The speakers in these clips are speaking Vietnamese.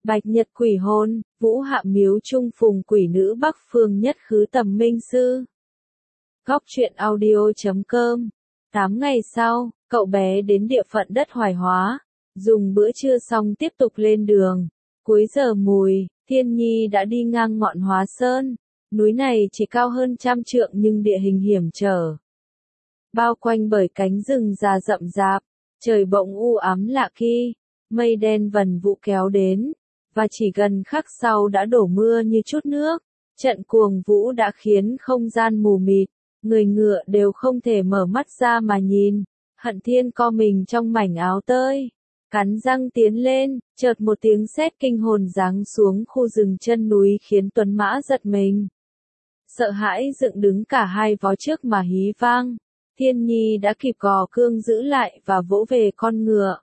Bạch nhật quỷ hôn, Vũ Hạ miếu trung phùng quỷ nữ Bắc phương nhất khứ tầm minh sư. Góc truyện audio.com. 8 ngày sau, cậu bé đến địa phận đất Hoài Hóa, dùng bữa trưa xong tiếp tục lên đường. Cuối giờ mùi, Thiên Nhi đã đi ngang ngọn Hóa Sơn. Núi này chỉ cao hơn 100 trượng nhưng địa hình hiểm trở. Bao quanh bởi cánh rừng già rậm rạp, trời bỗng u ám lạ kỳ, mây đen vần vụ kéo đến, và chỉ gần khắc sau đã đổ mưa như chút nước. Trận cuồng vũ đã khiến không gian mù mịt, người ngựa đều không thể mở mắt ra mà nhìn. Hận Thiên co mình trong mảnh áo tơi, cắn răng tiến lên, chợt một tiếng sét kinh hồn giáng xuống khu rừng chân núi khiến tuấn mã giật mình. Sợ hãi dựng đứng cả hai vó trước mà hí vang. Thiên Nhi đã kịp gò cương giữ lại và vỗ về con ngựa.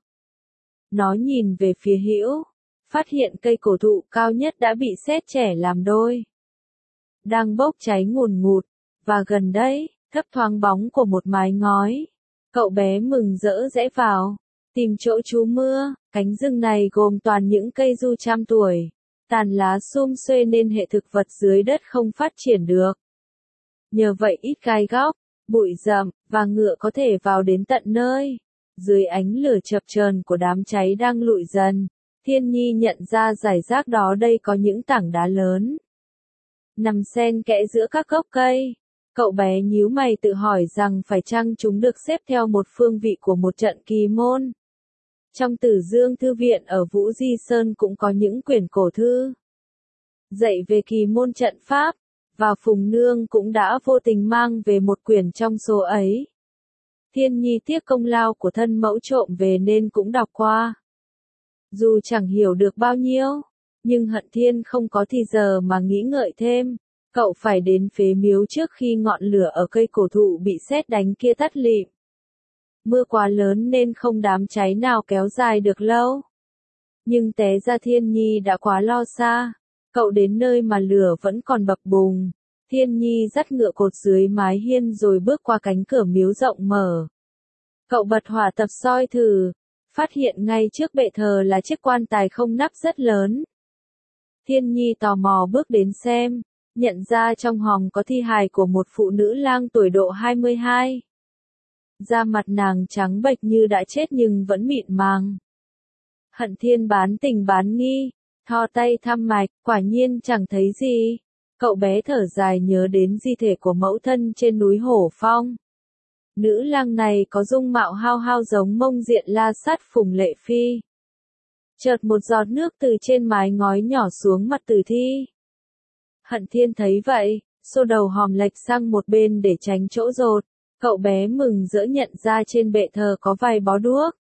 Nó nhìn về phía hữu, phát hiện cây cổ thụ cao nhất đã bị sét chẻ làm đôi, đang bốc cháy ngùn ngụt, và gần đấy, thấp thoáng bóng của một mái ngói. Cậu bé mừng rỡ rẽ vào, tìm chỗ trú mưa. Cánh rừng này gồm toàn những cây du trăm tuổi, tàn lá sum xuê nên hệ thực vật dưới đất không phát triển được. Nhờ vậy ít gai góc, bụi rậm, và ngựa có thể vào đến tận nơi. Dưới ánh lửa chập chờn của đám cháy đang lụi dần, Thiên Nhi nhận ra rải rác đó đây có những tảng đá lớn, nằm xen kẽ giữa các gốc cây. Cậu bé nhíu mày tự hỏi rằng phải chăng chúng được xếp theo một phương vị của một trận kỳ môn. Trong Tử Dương Thư viện ở Vũ Di Sơn cũng có những quyển cổ thư dạy về kỳ môn trận pháp, và Phùng Nương cũng đã vô tình mang về một quyển trong số ấy. Thiên Nhi tiếc công lao của thân mẫu trộm về nên cũng đọc qua. Dù chẳng hiểu được bao nhiêu, nhưng Hận Thiên không có thì giờ mà nghĩ ngợi thêm. Cậu phải đến phế miếu trước khi ngọn lửa ở cây cổ thụ bị sét đánh kia tắt lịm. Mưa quá lớn nên không đám cháy nào kéo dài được lâu. Nhưng té ra Thiên Nhi đã quá lo xa. Cậu đến nơi mà lửa vẫn còn bập bùng. Thiên Nhi dắt ngựa cột dưới mái hiên rồi bước qua cánh cửa miếu rộng mở. Cậu bật hỏa tập soi thử, phát hiện ngay trước bệ thờ là chiếc quan tài không nắp rất lớn. Thiên Nhi tò mò bước đến xem, nhận ra trong hòm có thi hài của một phụ nữ lang tuổi độ 22. Da mặt nàng trắng bệch như đã chết nhưng vẫn mịn màng. Hận Thiên bán tình bán nghi, thò tay thăm mạch, quả nhiên chẳng thấy gì. Cậu bé thở dài nhớ đến di thể của mẫu thân trên núi Hổ Phong. Nữ lang này có dung mạo hao hao giống Mông Diện La Sát Phùng Lệ Phi. Chợt một giọt nước từ trên mái ngói nhỏ xuống mặt tử thi. Hận Thiên thấy vậy, xô đầu hòm lệch sang một bên để tránh chỗ rột. Cậu bé mừng rỡ nhận ra trên bệ thờ có vài bó đuốc,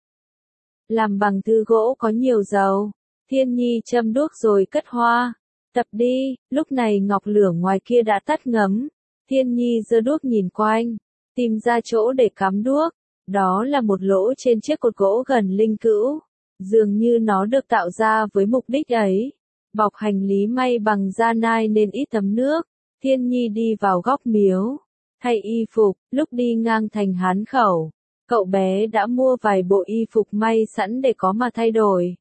làm bằng thư gỗ có nhiều dầu. Thiên Nhi châm đuốc rồi cất hoa. Tập đi. Lúc này ngọc lửa ngoài kia đã tắt ngấm. Thiên Nhi giơ đuốc nhìn quanh, tìm ra chỗ để cắm đuốc. Đó là một lỗ trên chiếc cột gỗ gần linh cữu. Dường như nó được tạo ra với mục đích ấy. Bọc hành lý may bằng da nai nên ít thấm nước. Thiên Nhi đi vào góc miếu, thay y phục. Lúc đi ngang thành Hán Khẩu, cậu bé đã mua vài bộ y phục may sẵn để có mà thay đổi.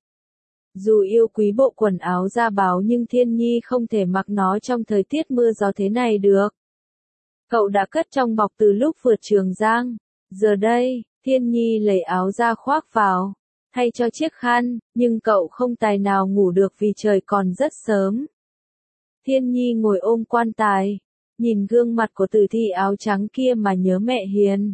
Dù yêu quý bộ quần áo da báo nhưng Thiên Nhi không thể mặc nó trong thời tiết mưa gió thế này được. Cậu đã cất trong bọc từ lúc vượt Trường Giang. Giờ đây, Thiên Nhi lấy áo da khoác vào, thay cho chiếc khăn, nhưng cậu không tài nào ngủ được vì trời còn rất sớm. Thiên Nhi ngồi ôm quan tài, nhìn gương mặt của tử thi áo trắng kia mà nhớ mẹ hiền.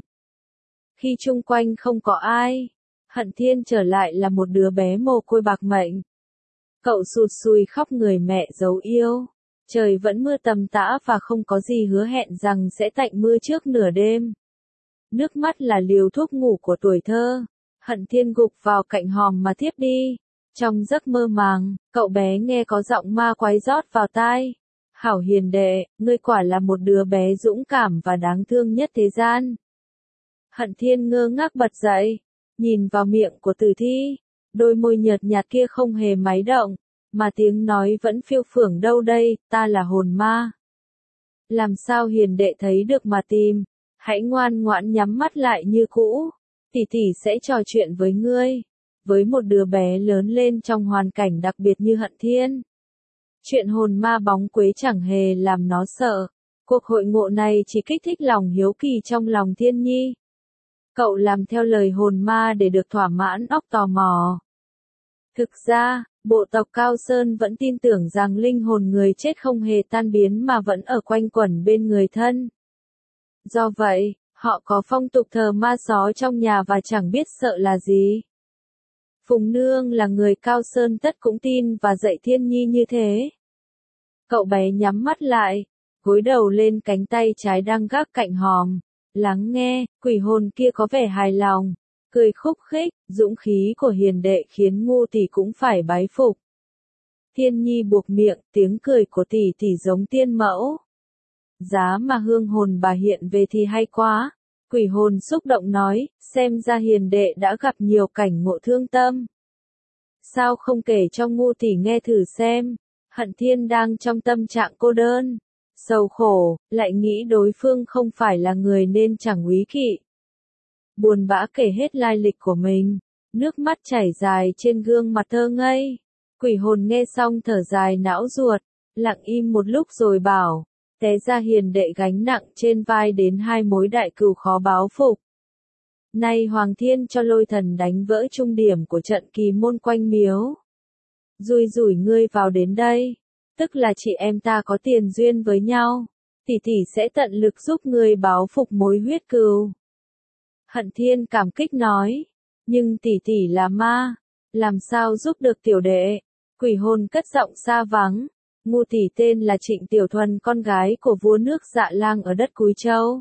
Khi chung quanh không có ai, Hận Thiên trở lại là một đứa bé mồ côi bạc mệnh. Cậu sụt sùi khóc người mẹ dấu yêu. Trời vẫn mưa tầm tã và không có gì hứa hẹn rằng sẽ tạnh mưa trước nửa đêm. Nước mắt là liều thuốc ngủ của tuổi thơ. Hận Thiên gục vào cạnh hòm mà thiếp đi. Trong giấc mơ màng, cậu bé nghe có giọng ma quái rót vào tai. Hảo hiền đệ, ngươi quả là một đứa bé dũng cảm và đáng thương nhất thế gian. Hận Thiên ngơ ngác bật dậy, nhìn vào miệng của tử thi. Đôi môi nhợt nhạt kia không hề máy động, mà tiếng nói vẫn phiêu phưởng đâu đây, ta là hồn ma. Làm sao hiền đệ thấy được mà tìm, hãy ngoan ngoãn nhắm mắt lại như cũ, tỷ tỷ sẽ trò chuyện với ngươi. với một đứa bé lớn lên trong hoàn cảnh đặc biệt như Hận Thiên. Chuyện hồn ma bóng quế chẳng hề làm nó sợ. Cuộc hội ngộ này chỉ kích thích lòng hiếu kỳ trong lòng Thiên Nhi. Cậu làm theo lời hồn ma để được thỏa mãn óc tò mò. Thực ra, bộ tộc Cao Sơn vẫn tin tưởng rằng linh hồn người chết không hề tan biến mà vẫn ở quanh quẩn bên người thân. Do vậy, họ có phong tục thờ ma só trong nhà và chẳng biết sợ là gì. Phùng Nương là người Cao Sơn tất cũng tin và dạy Thiên Nhi như thế. Cậu bé nhắm mắt lại, gối đầu lên cánh tay trái đang gác cạnh hòm, lắng nghe. Quỷ hồn kia có vẻ hài lòng, cười khúc khích. Dũng khí của hiền đệ khiến Ngu tỷ cũng phải bái phục. Thiên Nhi buộc miệng, tiếng cười của tỷ tỷ giống tiên mẫu. Giá mà hương hồn bà hiện về thì hay quá. Quỷ hồn xúc động nói, xem ra hiền đệ đã gặp nhiều cảnh ngộ thương tâm. Sao không kể cho Ngu tỷ nghe thử xem. Hận Thiên đang trong tâm trạng cô đơn, sầu khổ, lại nghĩ đối phương không phải là người nên chẳng úy kỵ. Buồn bã kể hết lai lịch của mình, nước mắt chảy dài trên gương mặt thơ ngây. Quỷ hồn nghe xong thở dài não ruột, lặng im một lúc rồi bảo, té ra hiền đệ gánh nặng trên vai đến hai mối đại cừu khó báo phục. Nay Hoàng Thiên cho Lôi Thần đánh vỡ trung điểm của trận kỳ môn quanh miếu. Rủi rủi ngươi vào đến đây, tức là chị em ta có tiền duyên với nhau, tỷ tỷ sẽ tận lực giúp ngươi báo phục mối huyết cừu. Hận Thiên cảm kích nói, nhưng tỷ tỷ là ma, làm sao giúp được tiểu đệ. Quỷ hồn cất giọng xa vắng, Ngu tỷ tên là Trịnh Tiểu Thuần, con gái của vua nước Dạ Lang ở đất Cúi Châu.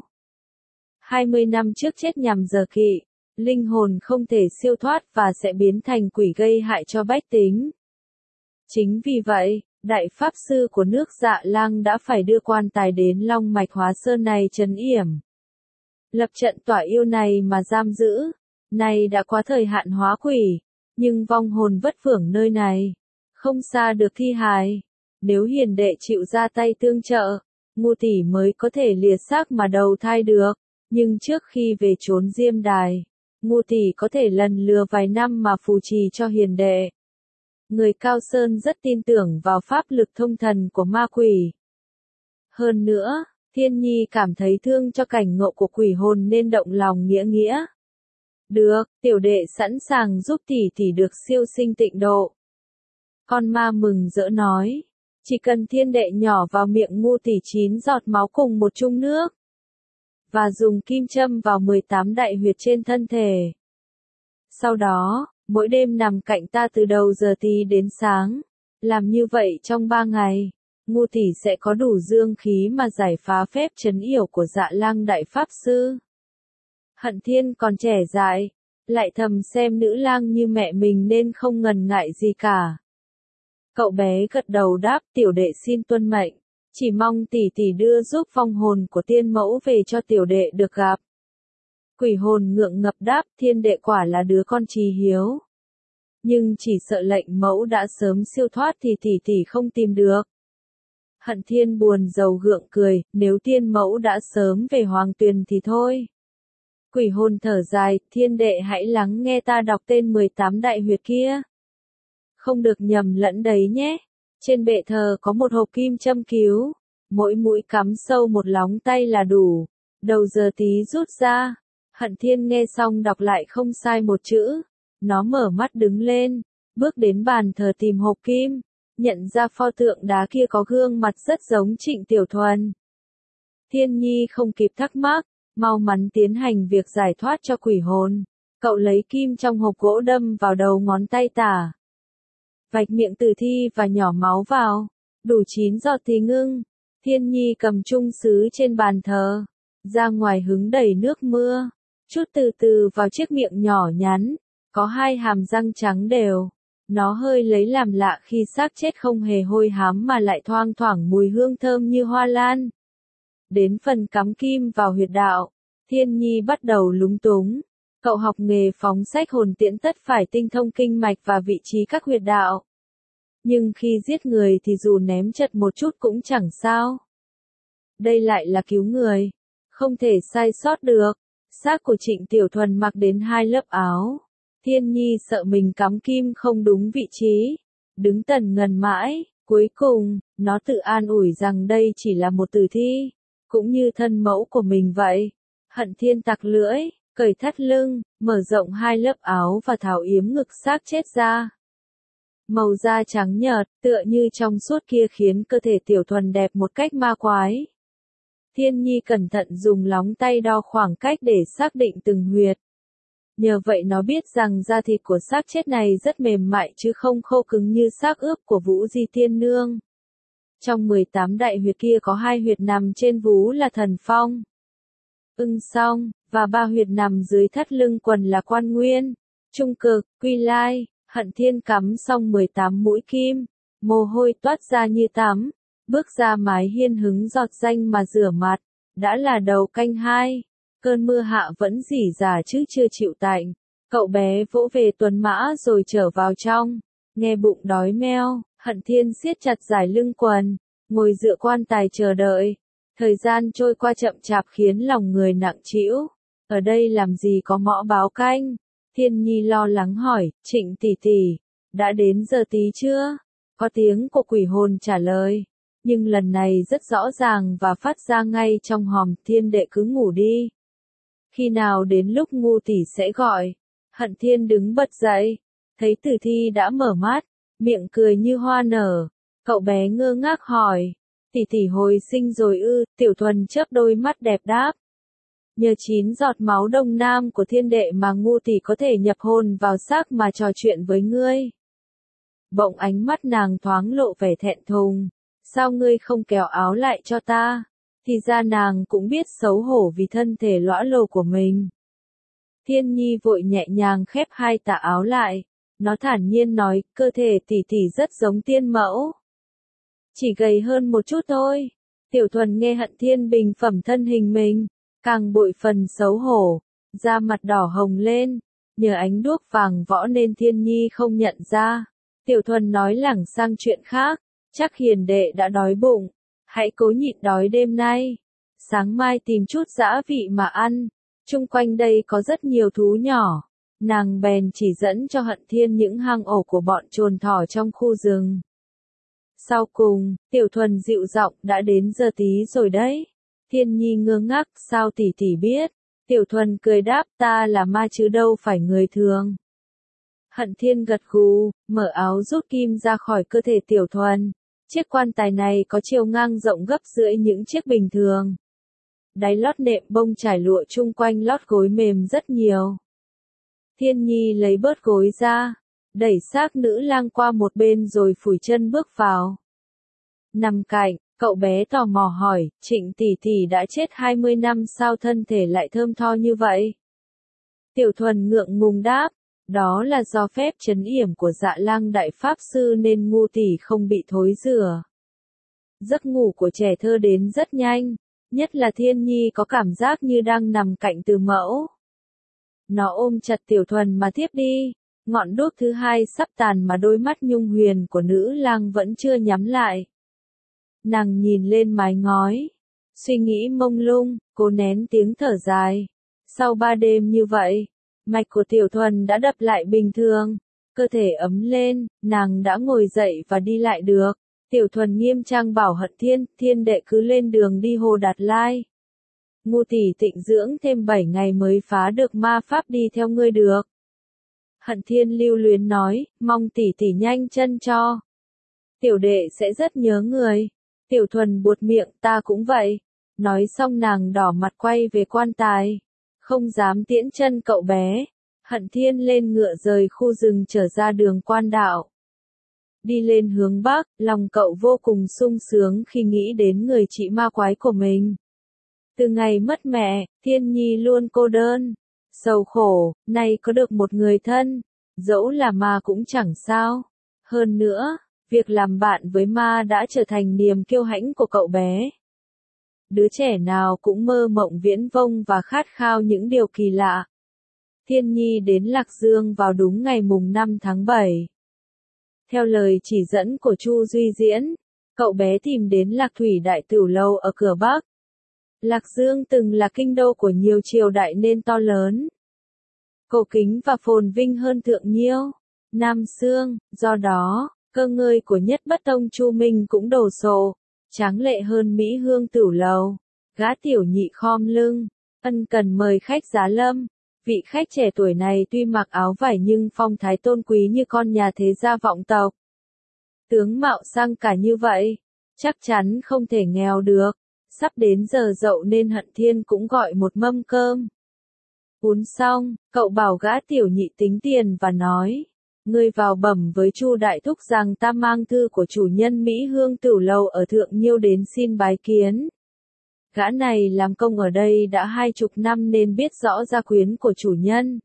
20 năm trước chết nhằm giờ kỵ, linh hồn không thể siêu thoát và sẽ biến thành quỷ gây hại cho bách tính. Chính vì vậy, đại pháp sư của nước Dạ Lang đã phải đưa quan tài đến Long Mạch Hóa Sơn này trấn yểm. Lập trận tỏa yêu này mà giam giữ, này đã qua thời hạn hóa quỷ, nhưng vong hồn vất vưởng nơi này, không xa được thi hài. Nếu hiền đệ chịu ra tay tương trợ, Ngu tỷ mới có thể lìa xác mà đầu thai được, nhưng trước khi về trốn Diêm Đài, Ngu tỷ có thể lần lừa vài năm mà phù trì cho hiền đệ. Người Cao Sơn rất tin tưởng vào pháp lực thông thần của ma quỷ. Hơn nữa, Thiên Nhi cảm thấy thương cho cảnh ngộ của quỷ hồn nên động lòng nghĩa nghĩa. Được, tiểu đệ sẵn sàng giúp tỷ tỷ được siêu sinh tịnh độ. Con ma mừng rỡ nói, chỉ cần thiên đệ nhỏ vào miệng Ngu tỷ 9 giọt máu cùng một chung nước, và dùng kim châm vào 18 đại huyệt trên thân thể. Sau đó, mỗi đêm nằm cạnh ta từ đầu giờ tí đến sáng, làm như vậy trong 3 ngày, Ngu tỷ sẽ có đủ dương khí mà giải phá phép trấn yểu của Dạ Lang đại pháp sư. Hận Thiên còn trẻ dại, lại thầm xem nữ lang như mẹ mình nên không ngần ngại gì cả. Cậu bé gật đầu đáp, tiểu đệ xin tuân mệnh, chỉ mong tỷ tỷ đưa giúp vong hồn của tiên mẫu về cho tiểu đệ được gặp. Quỷ hồn ngượng ngập đáp, thiên đệ quả là đứa con trí hiếu. Nhưng chỉ sợ lệnh mẫu đã sớm siêu thoát thì tỷ tỷ không tìm được. Hận Thiên buồn rầu gượng cười, nếu tiên mẫu đã sớm về Hoàng Tuyền thì thôi. Quỷ hồn thở dài, thiên đệ hãy lắng nghe ta đọc tên 18 đại huyệt kia. Không được nhầm lẫn đấy nhé. Trên bệ thờ có một hộp kim châm cứu, mỗi mũi cắm sâu một lóng tay là đủ. Đầu giờ tí rút ra. Hận Thiên nghe xong đọc lại không sai một chữ. Nó mở mắt đứng lên, bước đến bàn thờ tìm hộp kim, nhận ra pho tượng đá kia có gương mặt rất giống Trịnh Tiểu Thuần. Thiên Nhi không kịp thắc mắc, mau mắn tiến hành việc giải thoát cho quỷ hồn. Cậu lấy kim trong hộp gỗ đâm vào đầu ngón tay tả, vạch miệng tử thi và nhỏ máu vào, đủ 9 giọt thì ngưng. Thiên Nhi cầm chung sứ trên bàn thờ, ra ngoài hứng đầy nước mưa, chút từ từ vào chiếc miệng nhỏ nhắn, có 2 hàm răng trắng đều. Nó hơi lấy làm lạ khi xác chết không hề hôi hám mà lại thoang thoảng mùi hương thơm như hoa lan. Đến phần cắm kim vào huyệt đạo, Thiên Nhi bắt đầu lúng túng. Cậu học nghề phóng sách hồn tiễn tất phải tinh thông kinh mạch và vị trí các huyệt đạo. Nhưng khi giết người thì dù ném chật một chút cũng chẳng sao. Đây lại là cứu người, không thể sai sót được. Xác của Trịnh Tiểu Thuần mặc đến 2 lớp áo. Thiên Nhi sợ mình cắm kim không đúng vị trí, đứng tần ngần mãi, cuối cùng, nó tự an ủi rằng đây chỉ là một tử thi, cũng như thân mẫu của mình vậy. Hận Thiên tặc lưỡi, cởi thắt lưng, mở rộng hai lớp áo và tháo yếm ngực xác chết ra. Màu da trắng nhợt, tựa như trong suốt kia khiến cơ thể Tiểu Thuần đẹp một cách ma quái. Thiên Nhi cẩn thận dùng lóng tay đo khoảng cách để xác định từng huyệt. Nhờ vậy nó biết rằng da thịt của xác chết này rất mềm mại chứ không khô cứng như xác ướp của Vũ Di Tiên Nương. Trong 18 đại huyệt kia có 2 huyệt nằm trên vú là Thần Phong, Ưng Song, và 3 huyệt nằm dưới thắt lưng quần là Quan Nguyên, Trung Cực, Quy Lai. Hận Thiên cắm xong 18 mũi kim, mồ hôi toát ra như tắm, bước ra mái hiên hứng giọt danh mà rửa mặt, đã là đầu canh 2, cơn mưa hạ vẫn rỉ rả chứ chưa chịu tạnh. Cậu bé vỗ về tuấn mã rồi trở vào trong, nghe bụng đói meo, Hận Thiên siết chặt dải lưng quần, ngồi dựa quan tài chờ đợi. Thời gian trôi qua chậm chạp khiến lòng người nặng trĩu. Ở đây làm gì có mõ báo canh? Thiên Nhi lo lắng hỏi, Trịnh tỷ tỷ, đã đến giờ tí chưa? Có tiếng của quỷ hồn trả lời, nhưng lần này rất rõ ràng và phát ra ngay trong hòm. Thiên đệ cứ ngủ đi. Khi nào đến lúc ngu tỷ sẽ gọi. Hận Thiên đứng bật dậy, thấy tử thi đã mở mắt, miệng cười như hoa nở. Cậu bé ngơ ngác hỏi, tỷ tỷ hồi sinh rồi ư? Tiểu Thuần chớp đôi mắt đẹp đáp. Nhờ 9 giọt máu đông nam của thiên đệ mà ngu tỷ có thể nhập hồn vào xác mà trò chuyện với ngươi. Bỗng ánh mắt nàng thoáng lộ vẻ thẹn thùng. Sao ngươi không kéo áo lại cho ta? Thì ra nàng cũng biết xấu hổ vì thân thể lõa lồ của mình. Thiên Nhi vội nhẹ nhàng khép hai tà áo lại. Nó thản nhiên nói, cơ thể tỷ tỷ rất giống tiên mẫu. Chỉ gầy hơn một chút thôi. Tiểu Thuần nghe Hận Thiên bình phẩm thân hình mình, càng bội phần xấu hổ, da mặt đỏ hồng lên, nhờ ánh đuốc vàng võ nên Thiên Nhi không nhận ra. Tiểu Thuần nói lảng sang chuyện khác, chắc hiền đệ đã đói bụng, hãy cố nhịn đói đêm nay, sáng mai tìm chút dã vị mà ăn, chung quanh đây có rất nhiều thú nhỏ. Nàng bèn chỉ dẫn cho Hận Thiên những hang ổ của bọn trồn thỏ trong khu rừng. Sau cùng, Tiểu Thuần dịu giọng, đã đến giờ tí rồi đấy. Thiên Nhi ngơ ngác, sao tỷ tỷ biết? Tiểu Thuần cười đáp, ta là ma chứ đâu phải người thường. Hận Thiên gật gù, mở áo rút kim ra khỏi cơ thể Tiểu Thuần. Chiếc quan tài này có chiều ngang rộng gấp rưỡi những chiếc bình thường. Đáy lót nệm bông trải lụa chung quanh lót gối mềm rất nhiều. Thiên Nhi lấy bớt gối ra, đẩy xác nữ lang qua một bên rồi phủi chân bước vào. Nằm cạnh, cậu bé tò mò hỏi, Trịnh tỷ tỷ đã chết 20 năm sao thân thể lại thơm tho như vậy? Tiểu Thuần ngượng ngùng đáp, đó là do phép trấn yểm của Dạ Lang đại pháp sư nên ngu tỷ không bị thối rữa. Giấc ngủ của trẻ thơ đến rất nhanh, nhất là Thiên Nhi có cảm giác như đang nằm cạnh từ mẫu. Nó ôm chặt Tiểu Thuần mà thiếp đi, ngọn đuốc thứ hai sắp tàn mà đôi mắt nhung huyền của nữ lang vẫn chưa nhắm lại. Nàng nhìn lên mái ngói, suy nghĩ mông lung, cố nén tiếng thở dài. Sau 3 đêm như vậy, mạch của Tiểu Thuần đã đập lại bình thường, cơ thể ấm lên, nàng đã ngồi dậy và đi lại được. Tiểu Thuần nghiêm trang bảo Hận Thiên, thiên đệ cứ lên đường đi Hồ Đạt Lai. Ngu tỷ tịnh dưỡng thêm 7 ngày mới phá được ma pháp đi theo ngươi được. Hận Thiên lưu luyến nói, mong tỷ tỷ nhanh chân cho. Tiểu đệ sẽ rất nhớ người. Tiểu Thuần buột miệng, ta cũng vậy. Nói xong nàng đỏ mặt quay về quan tài. Không dám tiễn chân cậu bé. Hận Thiên lên ngựa rời khu rừng trở ra đường quan đạo. Đi lên hướng Bắc, lòng cậu vô cùng sung sướng khi nghĩ đến người chị ma quái của mình. Từ ngày mất mẹ, Thiên Nhi luôn cô đơn, sầu khổ, nay có được một người thân, dẫu là ma cũng chẳng sao. Hơn nữa, việc làm bạn với ma đã trở thành niềm kiêu hãnh của cậu bé. Đứa trẻ nào cũng mơ mộng viễn vông và khát khao những điều kỳ lạ. Thiên Nhi đến Lạc Dương vào đúng ngày mùng 5 tháng 7. Theo lời chỉ dẫn của Chu Duy Diễn, cậu bé tìm đến Lạc Thủy Đại Tửu Lâu ở cửa Bắc. Lạc Dương từng là kinh đô của nhiều triều đại nên to lớn. cổ kính và phồn vinh hơn Thượng Nhiêu, Nam Xương, do đó, cơ ngơi của Nhất Bất Tông Chu Minh cũng đồ sộ, tráng lệ hơn Mỹ Hương Tửu Lầu. Gã tiểu nhị khom lưng, ân cần mời khách giá lâm. Vị khách trẻ tuổi này tuy mặc áo vải nhưng phong thái tôn quý như con nhà thế gia vọng tộc. Tướng mạo sang cả như vậy, chắc chắn không thể nghèo được. Sắp đến giờ dậu nên Hận Thiên cũng gọi một mâm cơm. Uống xong, cậu bảo gã tiểu nhị tính tiền và nói, ngươi vào bẩm với Chu đại thúc rằng ta mang thư của chủ nhân Mỹ Hương Tửu Lầu ở Thượng Nhiêu đến xin bái kiến. Gã này làm công ở đây đã 20 năm nên biết rõ gia quyến của chủ nhân.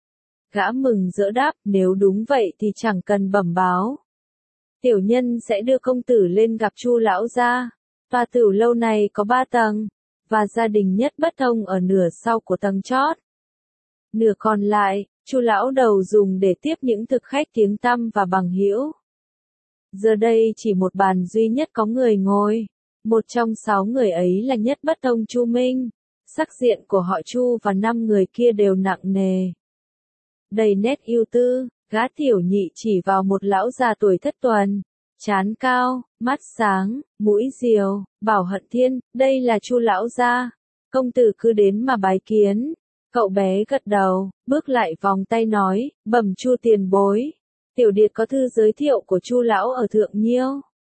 Gã mừng rỡ đáp, nếu đúng vậy thì chẳng cần bẩm báo. Tiểu nhân sẽ đưa công tử lên gặp Chu lão gia. Tòa Tửu Lâu này có 3 tầng, và gia đình Nhất Bất Thông ở nửa sau của tầng chót. Nửa còn lại, Chu lão đầu dùng để tiếp những thực khách tiếng tăm và bằng hữu. Giờ đây chỉ một bàn duy nhất có người ngồi. Một trong 6 người ấy là Nhất Bất Thông Chu Minh. Sắc diện của họ Chu và 5 người kia đều nặng nề. Đầy nét ưu tư, gã tiểu nhị chỉ vào một lão già tuổi thất tuần. Trán cao, mắt sáng, mũi diều, bảo Hận Thiên, đây là Chu lão gia. Công tử cứ đến mà bái kiến. Cậu bé gật đầu, bước lại vòng tay nói, bẩm Chu tiền bối. Tiểu điệt có thư giới thiệu của Chu lão ở Thượng Nhiêu.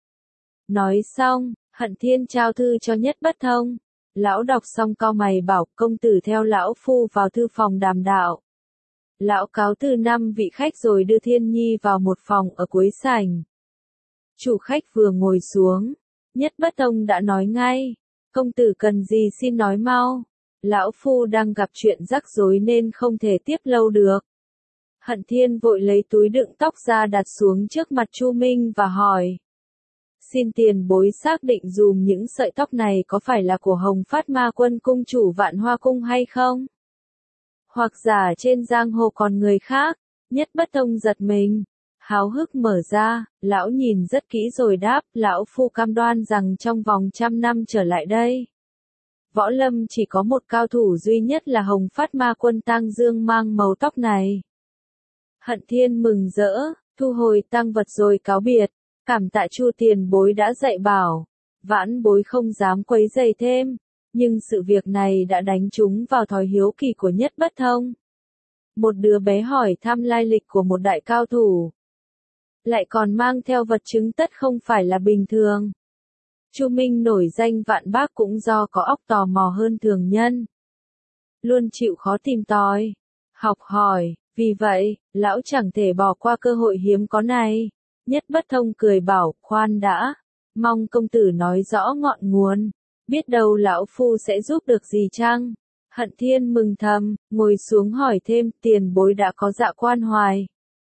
Nói xong, Hận Thiên trao thư cho Nhất Bất Thông. Lão đọc xong cau mày bảo công tử theo lão phu vào thư phòng đàm đạo. Lão cáo từ 5 vị khách rồi đưa Thiên Nhi vào một phòng ở cuối sảnh. Chủ khách vừa ngồi xuống, Nhất Bất Thông đã nói ngay, công tử cần gì xin nói mau. Lão phu đang gặp chuyện rắc rối nên không thể tiếp lâu được. Hận Thiên vội lấy túi đựng tóc ra đặt xuống trước mặt Chu Minh và hỏi. Xin tiền bối xác định dùm những sợi tóc này có phải là của Hồng Phát Ma Quân cung chủ Vạn Hoa Cung hay không? Hoặc giả trên giang hồ còn người khác? Nhất Bất Thông giật mình. Háo hức mở ra, lão nhìn rất kỹ rồi đáp, lão phu cam đoan rằng trong vòng 100 năm trở lại đây. Võ lâm chỉ có một cao thủ duy nhất là Hồng Phát Ma Quân Tang Dương mang màu tóc này. Hận Thiên mừng rỡ, thu hồi tang vật rồi cáo biệt. Cảm tạ Chu tiền bối đã dạy bảo, vãn bối không dám quấy rầy thêm, nhưng sự việc này đã đánh trúng vào thói hiếu kỳ của Nhất Bất Thông. Một đứa bé hỏi thăm lai lịch của một đại cao thủ, lại còn mang theo vật chứng tất không phải là bình thường. Chu Minh nổi danh vạn bác cũng do có óc tò mò hơn thường nhân, luôn chịu khó tìm tòi, học hỏi, vì vậy, lão chẳng thể bỏ qua cơ hội hiếm có này. Nhất Bất Thông cười bảo, khoan đã, mong công tử nói rõ ngọn nguồn, biết đâu lão phu sẽ giúp được gì chăng? Hận Thiên mừng thầm, ngồi xuống hỏi thêm, tiền bối đã có dạ quan hoài.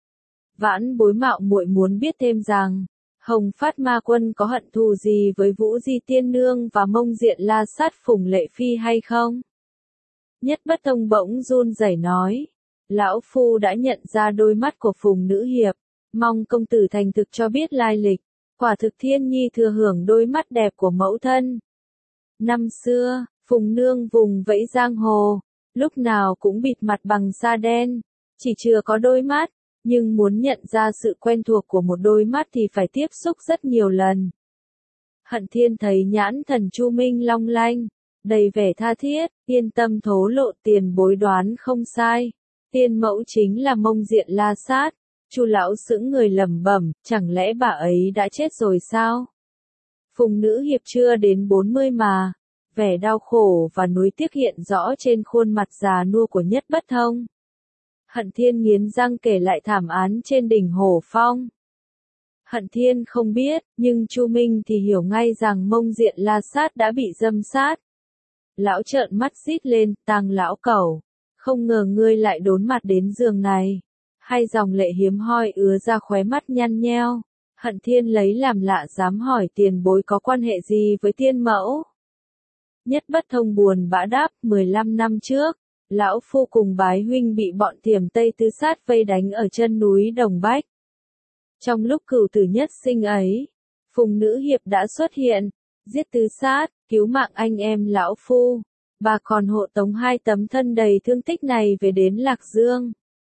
Vãn bối mạo muội muốn biết thêm rằng, Hồng Phát Ma Quân có hận thù gì với Vũ Di Tiên Nương và Mông Diện La Sát Phùng Lệ Phi hay không? Nhất Bất Thông bỗng run rẩy nói, lão phu đã nhận ra đôi mắt của Phùng nữ hiệp. Mong công tử thành thực cho biết lai lịch, quả thực Thiên Nhi thừa hưởng đôi mắt đẹp của mẫu thân. Năm xưa, Phùng Nương vùng vẫy giang hồ, lúc nào cũng bịt mặt bằng sa đen, chỉ chừa có đôi mắt, nhưng muốn nhận ra sự quen thuộc của một đôi mắt thì phải tiếp xúc rất nhiều lần. Hận Thiên thấy nhãn thần Chu Minh long lanh, đầy vẻ tha thiết, yên tâm thố lộ tiền bối đoán không sai, tiên mẫu chính là Mông Diện La Sát. Chu lão sững người lẩm bẩm, chẳng lẽ bà ấy đã chết rồi sao? Phùng nữ hiệp chưa đến 40 mà, vẻ đau khổ và nuối tiếc hiện rõ trên khuôn mặt già nua của Nhất Bất Thông. Hận Thiên nghiến răng kể lại thảm án trên đỉnh Hổ Phong. Hận Thiên không biết, nhưng Chu Minh thì hiểu ngay rằng Mông Diện La Sát đã bị dâm sát. Lão trợn mắt rít lên, Tang lão cẩu, không ngờ ngươi lại đốn mặt đến giường này. Hai dòng lệ hiếm hoi ứa ra khóe mắt nhăn nheo. Hận Thiên lấy làm lạ dám hỏi tiền bối có quan hệ gì với tiên mẫu. Nhất Bất Thông buồn bã đáp, 15 năm trước, lão phu cùng bái huynh bị bọn Thiểm Tây Tứ Sát vây đánh ở chân núi Đồng Bách. Trong lúc cửu tử nhất sinh ấy, Phùng nữ hiệp đã xuất hiện, giết Tứ Sát, cứu mạng anh em lão phu. bà còn hộ tống 2 tấm thân đầy thương tích này về đến Lạc Dương.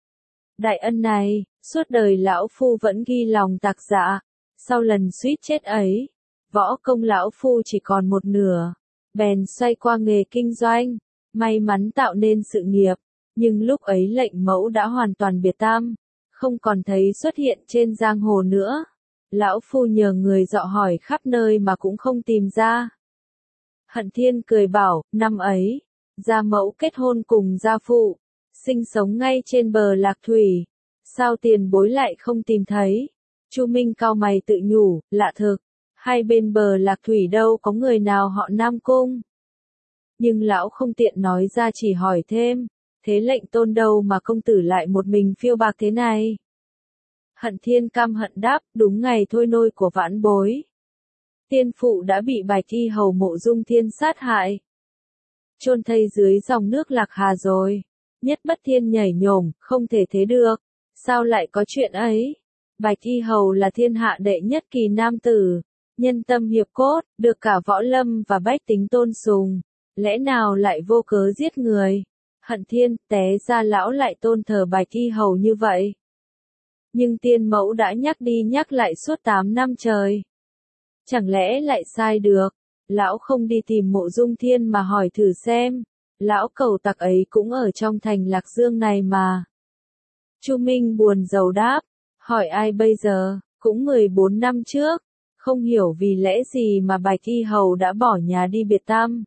Đại ân này, suốt đời lão phu vẫn ghi lòng tạc dạ, sau lần suýt chết ấy, võ công lão phu chỉ còn một nửa, bèn xoay qua nghề kinh doanh, may mắn tạo nên sự nghiệp, nhưng lúc ấy lệnh mẫu đã hoàn toàn biệt tam, không còn thấy xuất hiện trên giang hồ nữa. Lão phu nhờ người dọ hỏi khắp nơi mà cũng không tìm ra. Hận Thiên cười bảo, năm ấy, gia mẫu kết hôn cùng gia phụ, sinh sống ngay trên bờ Lạc Thủy, sao tiền bối lại không tìm thấy? Chu Minh cau mày tự nhủ, lạ thực, hai bên bờ Lạc Thủy đâu có người nào họ Nam Cung. Nhưng lão không tiện nói ra, chỉ hỏi thêm, thế lệnh tôn đâu mà công tử lại một mình phiêu bạc thế này? Hận Thiên căm hận đáp, đúng ngày thôi nôi của vãn bối. Tiên phụ đã bị Bạch Y hầu Mộ Dung Thiên sát hại, chôn thây dưới dòng nước Lạc Hà rồi. Nhất Bất Thiên nhảy nhổm, không thể thế được, sao lại có chuyện ấy? Bạch Y hầu là thiên hạ đệ nhất kỳ nam tử, nhân tâm hiệp cốt, được cả võ lâm và bách tính tôn sùng, lẽ nào lại vô cớ giết người? Hận Thiên, té ra lão lại tôn thờ Bạch Y hầu như vậy. Nhưng tiên mẫu đã nhắc đi nhắc lại suốt 8 năm trời. Chẳng lẽ lại sai được? Lão không đi tìm Mộ Dung Thiên mà hỏi thử xem. Lão cầu tặc ấy cũng ở trong thành Lạc Dương này mà. Chu Minh buồn rầu đáp. Hỏi ai bây giờ? Cũng 14 năm trước. Không hiểu vì lẽ gì mà Bạch Y hầu đã bỏ nhà đi biệt tăm.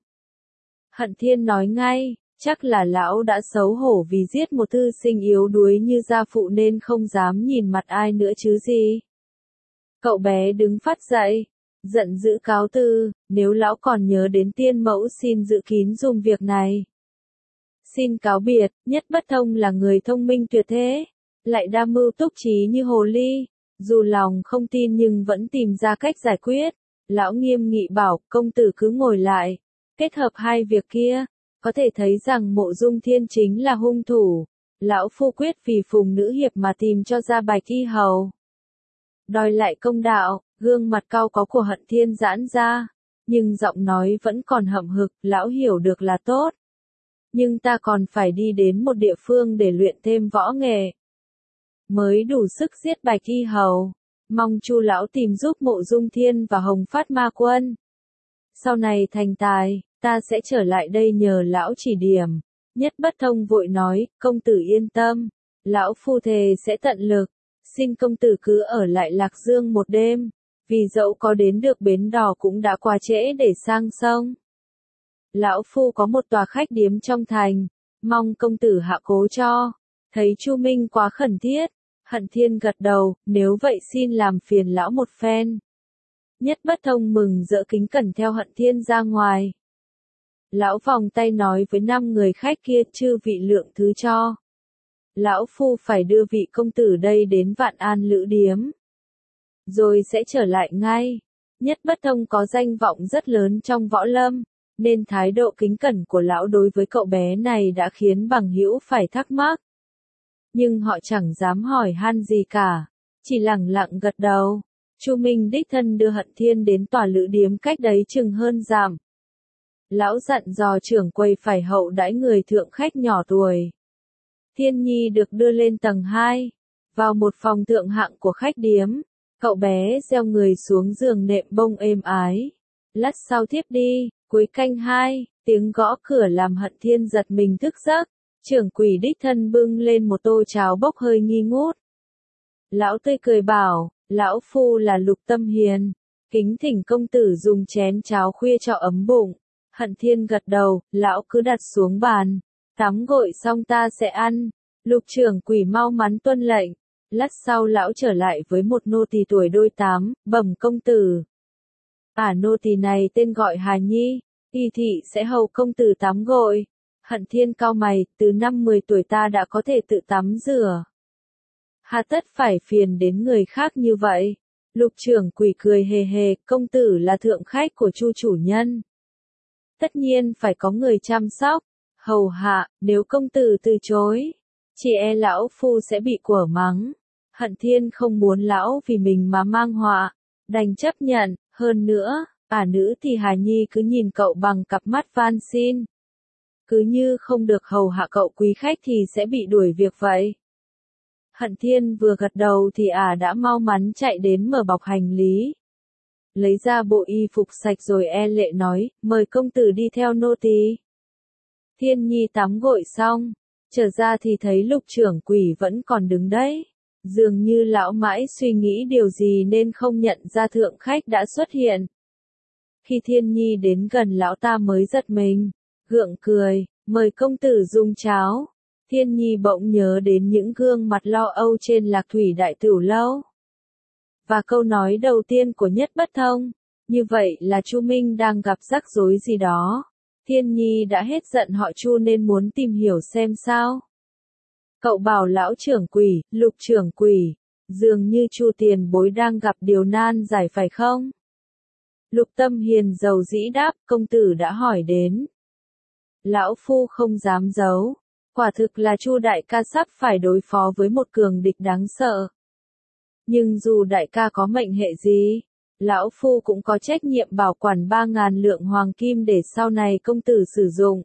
Hận Thiên nói ngay. Chắc là lão đã xấu hổ vì giết một thư sinh yếu đuối như gia phụ nên không dám nhìn mặt ai nữa chứ gì. Cậu bé đứng phát dậy, giận dữ cáo từ, nếu lão còn nhớ đến tiên mẫu xin giữ kín dùm việc này. Xin cáo biệt, Nhất Bất Thông là người thông minh tuyệt thế, lại đa mưu túc trí như hồ ly, dù lòng không tin nhưng vẫn tìm ra cách giải quyết. Lão nghiêm nghị bảo, công tử cứ ngồi lại, kết hợp hai việc kia. Có thể thấy rằng Mộ Dung Thiên chính là hung thủ. Lão phu quyết vì phùng nữ hiệp mà tìm cho ra Bạch Y hầu. Đòi lại công đạo, gương mặt cau có của Hận Thiên giãn ra. Nhưng giọng nói vẫn còn hậm hực, lão hiểu được là tốt. Nhưng ta còn phải đi đến một địa phương để luyện thêm võ nghệ. Mới đủ sức giết Bạch Y hầu. Mong Chu lão tìm giúp Mộ Dung Thiên và Hồng Phát Ma Quân. Sau này thành tài, ta sẽ trở lại đây nhờ lão chỉ điểm. Nhất Bất Thông vội nói, công tử yên tâm, lão phu thề sẽ tận lực, xin công tử cứ ở lại Lạc Dương một đêm, vì dẫu có đến được bến đò cũng đã quá trễ để sang sông. Lão phu có một tòa khách điếm trong thành, mong công tử hạ cố cho. Thấy Chu Minh quá khẩn thiết, Hận Thiên gật đầu, nếu vậy xin làm phiền lão một phen. Nhất Bất Thông mừng rỡ kính cẩn theo Hận Thiên ra ngoài. Lão vòng tay nói với 5 người khách kia, chư vị lượng thứ cho. Lão phu phải đưa vị công tử đây đến Vạn An Lữ Điếm, rồi sẽ trở lại ngay. Nhất Bất Thông có danh vọng rất lớn trong võ lâm, nên thái độ kính cẩn của lão đối với cậu bé này đã khiến bằng hữu phải thắc mắc. Nhưng họ chẳng dám hỏi han gì cả, chỉ lẳng lặng gật đầu. Chu Minh đích thân đưa Hận Thiên đến tòa lữ điếm cách đấy chừng hơn dặm. Lão dặn dò trưởng quầy phải hậu đãi người thượng khách nhỏ tuổi. Thiên Nhi được đưa lên tầng 2, vào một phòng thượng hạng của khách điếm. Cậu bé gieo người xuống giường nệm bông êm ái. Lát sau thiếp đi, cuối canh 2, tiếng gõ cửa làm Hận Thiên giật mình thức giấc. Trưởng quỷ đích thân bưng lên một tô cháo bốc hơi nghi ngút. Lão tươi cười bảo, lão phu là Lục Tâm Hiền, kính thỉnh công tử dùng chén cháo khuya cho ấm bụng. Hận Thiên gật đầu, lão cứ đặt xuống bàn, tắm gội xong ta sẽ ăn. Lục trưởng quỷ mau mắn tuân lệnh. Lát sau lão trở lại với một nô tỳ tuổi đôi 8, bẩm công tử. Nô tỳ này tên gọi Hà Nhi, y thị sẽ hầu công tử tắm gội. Hận Thiên cau mày, từ năm 10 tuổi ta đã có thể tự tắm rửa. Hà tất phải phiền đến người khác như vậy. Lục trưởng quỷ cười hề hề, công tử là thượng khách của Chu chủ nhân. Tất nhiên phải có người chăm sóc, hầu hạ, nếu công tử từ chối, chỉ e lão phu sẽ bị quở mắng. Hận Thiên không muốn lão vì mình mà mang họa, đành chấp nhận, hơn nữa, nữ thì Hà Nhi cứ nhìn cậu bằng cặp mắt van xin. cứ như không được hầu hạ cậu quý khách thì sẽ bị đuổi việc vậy. Hận Thiên vừa gật đầu thì đã mau mắn chạy đến mở bọc hành lý. Lấy ra bộ y phục sạch rồi lệ nói, mời công tử đi theo nô tỳ. Thiên Nhi tắm gội xong, trở ra thì thấy Lục trưởng quỷ vẫn còn đứng đấy. Dường như lão mãi suy nghĩ điều gì nên không nhận ra thượng khách đã xuất hiện. Khi Thiên Nhi đến gần lão ta mới giật mình, gượng cười, mời công tử dùng cháo. Thiên Nhi bỗng nhớ đến những gương mặt lo âu trên Lạc Thủy Đại Tửu Lâu. Và câu nói đầu tiên của Nhất Bất Thông, như vậy là Chu Minh đang gặp rắc rối gì đó. Thiên Nhi đã hết giận họ Chu nên muốn tìm hiểu xem sao. Cậu bảo lão trưởng quỷ, Lục trưởng quỷ, dường như Chu tiền bối đang gặp điều nan giải phải không? Lục Tâm Hiền dầu dĩ đáp, công tử đã hỏi đến. Lão phu không dám giấu, quả thực là Chu đại ca sắp phải đối phó với một cường địch đáng sợ. Nhưng dù đại ca có mệnh hệ gì, lão phu cũng có trách nhiệm bảo quản 3.000 lượng hoàng kim để sau này công tử sử dụng.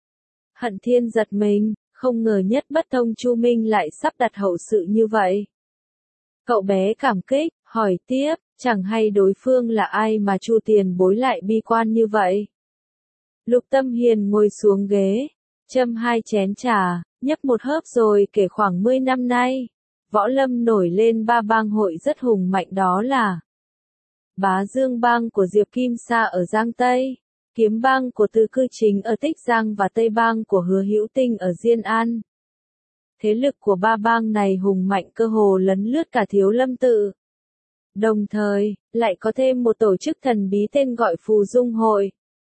Hận Thiên giật mình, không ngờ Nhất Bất Thông Chu Minh lại sắp đặt hậu sự như vậy. Cậu bé cảm kích, hỏi tiếp, chẳng hay đối phương là ai mà Chu tiền bối lại bi quan như vậy. Lục Tâm Hiền ngồi xuống ghế, châm 2 chén trà, nhấp một hớp rồi kể khoảng 10 năm nay. Võ lâm nổi lên 3 bang hội rất hùng mạnh, đó là Bá Dương bang của Diệp Kim Sa ở Giang Tây, Kiếm bang của Từ Cư Chính ở Tích Giang và Tây bang của Hứa Hữu Tinh ở Diên An. Thế lực của 3 bang này hùng mạnh cơ hồ lấn lướt cả Thiếu Lâm Tự. Đồng thời, lại có thêm một tổ chức thần bí tên gọi Phù Dung Hội.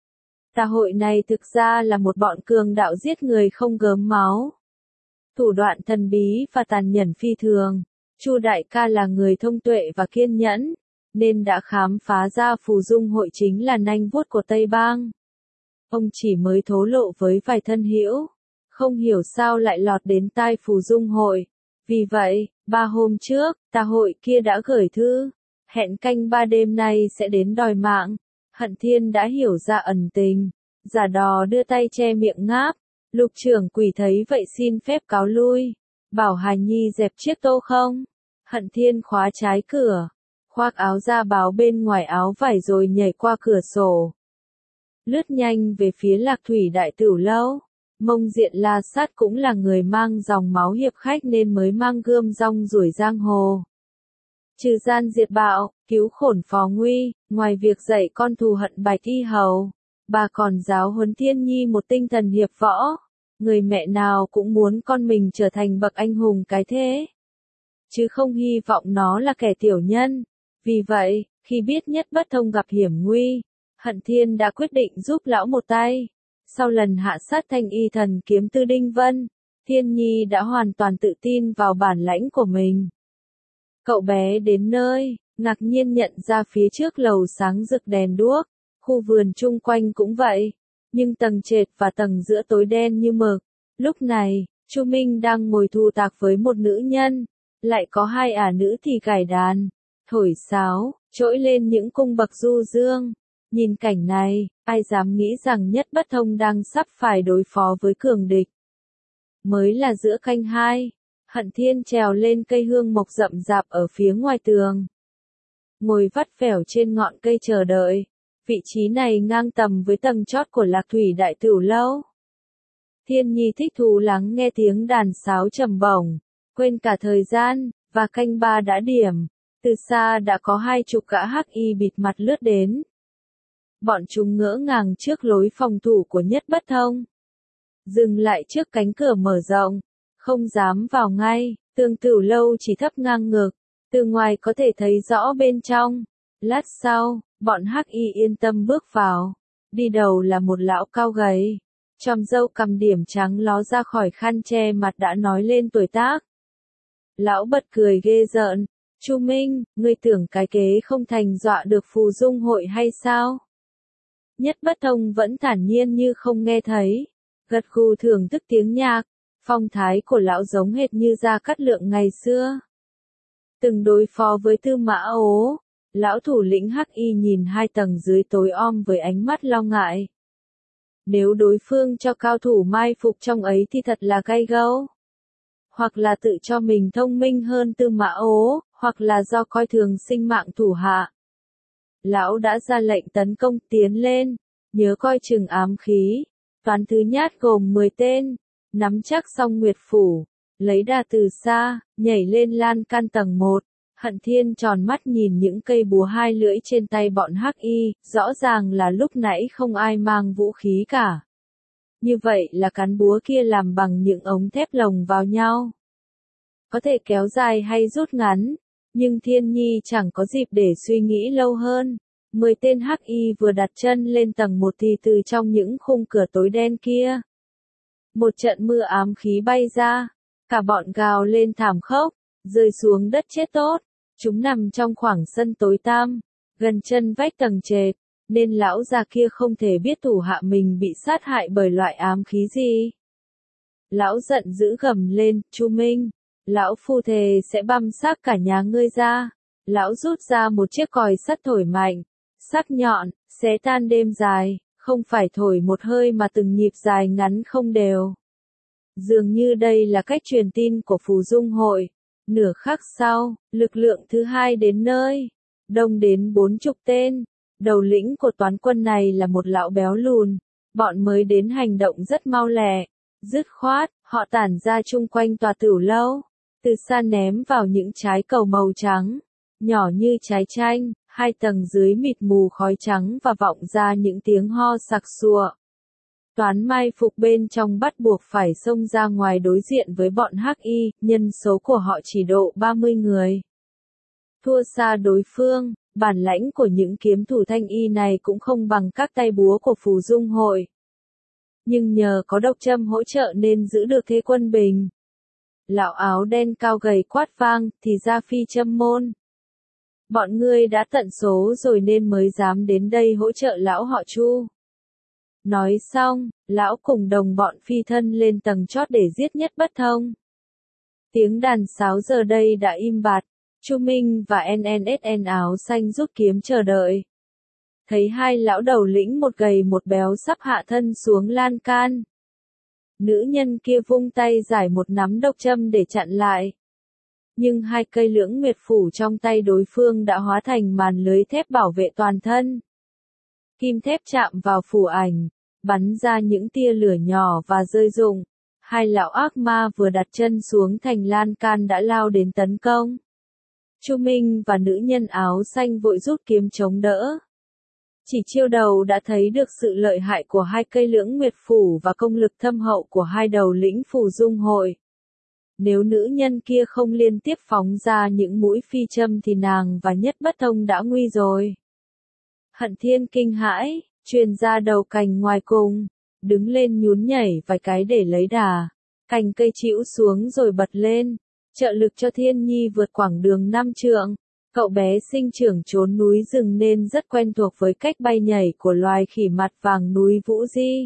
Tà hội này thực ra là một bọn cường đạo giết người không gớm máu. Thủ đoạn thần bí và tàn nhẫn phi thường. Chu đại ca là người thông tuệ và kiên nhẫn, nên đã khám phá ra Phù Dung Hội chính là nanh vuốt của Tây Bang. Ông chỉ mới thổ lộ với vài thân hữu, không hiểu sao lại lọt đến tai Phù Dung Hội. Vì vậy, 3 hôm trước, tà hội kia đã gửi thư, hẹn canh 3 đêm nay sẽ đến đòi mạng. Hận Thiên đã hiểu ra ẩn tình, giả đò đưa tay che miệng ngáp. Lục trưởng quỷ thấy vậy xin phép cáo lui, bảo Hài Nhi dẹp chiếc tô không. Hận Thiên khóa trái cửa, khoác áo ra báo bên ngoài áo vải rồi nhảy qua cửa sổ. Lướt nhanh về phía Lạc Thủy Đại Tửu Lâu. Mông Diện La Sát cũng là người mang dòng máu hiệp khách nên mới mang gươm rong ruổi giang hồ. Trừ gian diệt bạo, cứu khổn phó nguy, ngoài việc dạy con thù hận Bạch Y Hầu, bà còn giáo huấn Thiên Nhi một tinh thần hiệp võ. Người mẹ nào cũng muốn con mình trở thành bậc anh hùng cái thế, chứ không hy vọng nó là kẻ tiểu nhân. Vì vậy, khi biết Nhất Bất Thông gặp hiểm nguy, Hận Thiên đã quyết định giúp lão một tay. Sau lần hạ sát Thanh Y thần kiếm Tư Đinh Vân, Thiên Nhi đã hoàn toàn tự tin vào bản lãnh của mình. Cậu bé đến nơi, ngạc nhiên nhận ra phía trước lầu sáng rực đèn đuốc, khu vườn chung quanh cũng vậy, nhưng tầng trệt và tầng giữa tối đen như mực. Lúc này, Chu Minh đang ngồi thu tạc với một nữ nhân, lại có 2 nữ thì gảy đàn, thổi sáo, trỗi lên những cung bậc du dương. Nhìn cảnh này, ai dám nghĩ rằng Nhất Bất Thông đang sắp phải đối phó với cường địch. Mới là giữa canh 2, Hận Thiên trèo lên cây hương mộc rậm rạp ở phía ngoài tường. Ngồi vắt vẻo trên ngọn cây chờ đợi. Vị trí này ngang tầm với tầng chót của Lạc Thủy Đại Tửu Lâu. Thiên Nhi thích thú lắng nghe tiếng đàn sáo trầm bổng, quên cả thời gian, và canh 3 đã điểm. Từ xa đã có 20 gã hắc y bịt mặt lướt đến. Bọn chúng ngỡ ngàng trước lối phòng thủ của Nhất Bất Thông. Dừng lại trước cánh cửa mở rộng, không dám vào ngay, tường Tửu Lâu chỉ thấp ngang ngực, từ ngoài có thể thấy rõ bên trong. Lát sau, bọn hắc y yên tâm bước vào. Đi đầu là một lão cao gầy, chòm râu cằm điểm trắng ló ra khỏi khăn che mặt đã nói lên tuổi tác. Lão bật cười ghê rợn, Chu Minh, ngươi tưởng cái kế không thành dọa được Phù Dung Hội hay sao? Nhất Bất Thông vẫn thản nhiên như không nghe thấy, gật gù thưởng thức tiếng nhạc, phong thái của lão giống hệt như Gia Cát Lượng ngày xưa. Từng đối phó với Tư Mã Ố, lão thủ lĩnh hắc y nhìn 2 tầng dưới tối om với ánh mắt lo ngại. Nếu đối phương cho cao thủ mai phục trong ấy thì thật là gay gẫu. Hoặc là tự cho mình thông minh hơn Tư Mã Ố, hoặc là do coi thường sinh mạng thủ hạ. Lão đã ra lệnh tấn công tiến lên, nhớ coi chừng ám khí. Toán thứ nhát gồm 10 tên, nắm chắc xong Nguyệt Phủ, lấy đà từ xa, nhảy lên lan can tầng 1. Hận Thiên tròn mắt nhìn những cây búa hai lưỡi trên tay bọn Hắc Y, rõ ràng là lúc nãy không ai mang vũ khí cả. Như vậy là cán búa kia làm bằng những ống thép lồng vào nhau. Có thể kéo dài hay rút ngắn, nhưng Thiên Nhi chẳng có dịp để suy nghĩ lâu hơn. 10 tên Hắc Y vừa đặt chân lên tầng 1 thì từ trong những khung cửa tối đen kia, một trận mưa ám khí bay ra, cả bọn gào lên thảm khốc, rơi xuống đất chết tốt. Chúng nằm trong khoảng sân tối tăm, gần chân vách tầng trệt, nên lão già kia không thể biết thủ hạ mình bị sát hại bởi loại ám khí gì. Lão giận dữ gầm lên, Chu Minh, lão phu thề sẽ băm xác cả nhà ngươi ra. Lão rút ra một chiếc còi sắt thổi mạnh, sắc nhọn, xé tan đêm dài, không phải thổi một hơi mà từng nhịp dài ngắn không đều. Dường như đây là cách truyền tin của Phù Dung hội. Nửa khắc sau, lực lượng thứ hai đến nơi, đông đến 40 tên. Đầu lĩnh của toán quân này là một lão béo lùn. Bọn mới đến hành động rất mau lẹ, dứt khoát, họ tản ra chung quanh tòa tửu lâu, từ xa ném vào những trái cầu màu trắng, nhỏ như trái chanh, 2 tầng dưới mịt mù khói trắng và vọng ra những tiếng ho sặc sụa. Toán mai phục bên trong bắt buộc phải xông ra ngoài đối diện với bọn Hắc Y, nhân số của họ chỉ độ 30 người. Thua xa đối phương, bản lãnh của những kiếm thủ Thanh Y này cũng không bằng các tay búa của Phù Dung hội. Nhưng nhờ có độc châm hỗ trợ nên giữ được thế quân bình. Lão áo đen cao gầy quát vang, thì ra Phi Châm môn. Bọn ngươi đã tận số rồi nên mới dám đến đây hỗ trợ lão họ Chu. Nói xong, lão cùng đồng bọn phi thân lên tầng chót để giết Nhất Bất Thông. Tiếng đàn sáo giờ đây đã im bặt, Chu Minh và NNSN áo xanh rút kiếm chờ đợi. Thấy hai lão đầu lĩnh một gầy một béo sắp hạ thân xuống lan can. Nữ nhân kia vung tay giải một nắm độc châm để chặn lại. Nhưng 2 cây lưỡng nguyệt phủ trong tay đối phương đã hóa thành màn lưới thép bảo vệ toàn thân. Kim thép chạm vào phủ ảnh, bắn ra những tia lửa nhỏ và rơi rụng. 2 lão ác ma vừa đặt chân xuống thành lan can đã lao đến tấn công. Chu Minh và nữ nhân áo xanh vội rút kiếm chống đỡ. Chỉ chiêu đầu đã thấy được sự lợi hại của 2 cây lưỡng nguyệt phủ và công lực thâm hậu của 2 đầu lĩnh Phù Dung hội. Nếu nữ nhân kia không liên tiếp phóng ra những mũi phi châm thì nàng và Nhất Bất Thông đã nguy rồi. Hận Thiên kinh hãi, truyền ra đầu cành ngoài cùng, đứng lên nhún nhảy vài cái để lấy đà. Cành cây chĩu xuống rồi bật lên, trợ lực cho Thiên Nhi vượt quãng đường 5 trượng. Cậu bé sinh trưởng trốn núi rừng nên rất quen thuộc với cách bay nhảy của loài khỉ mặt vàng núi Vũ Di.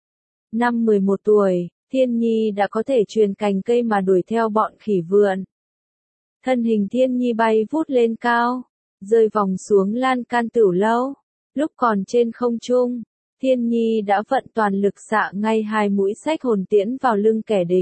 Năm 11 tuổi, Thiên Nhi đã có thể truyền cành cây mà đuổi theo bọn khỉ vượn. Thân hình Thiên Nhi bay vút lên cao, rơi vòng xuống lan can tửu lâu. Lúc còn trên không trung, Thiên Nhi đã vận toàn lực xạ ngay 2 mũi xách hồn tiễn vào lưng kẻ địch.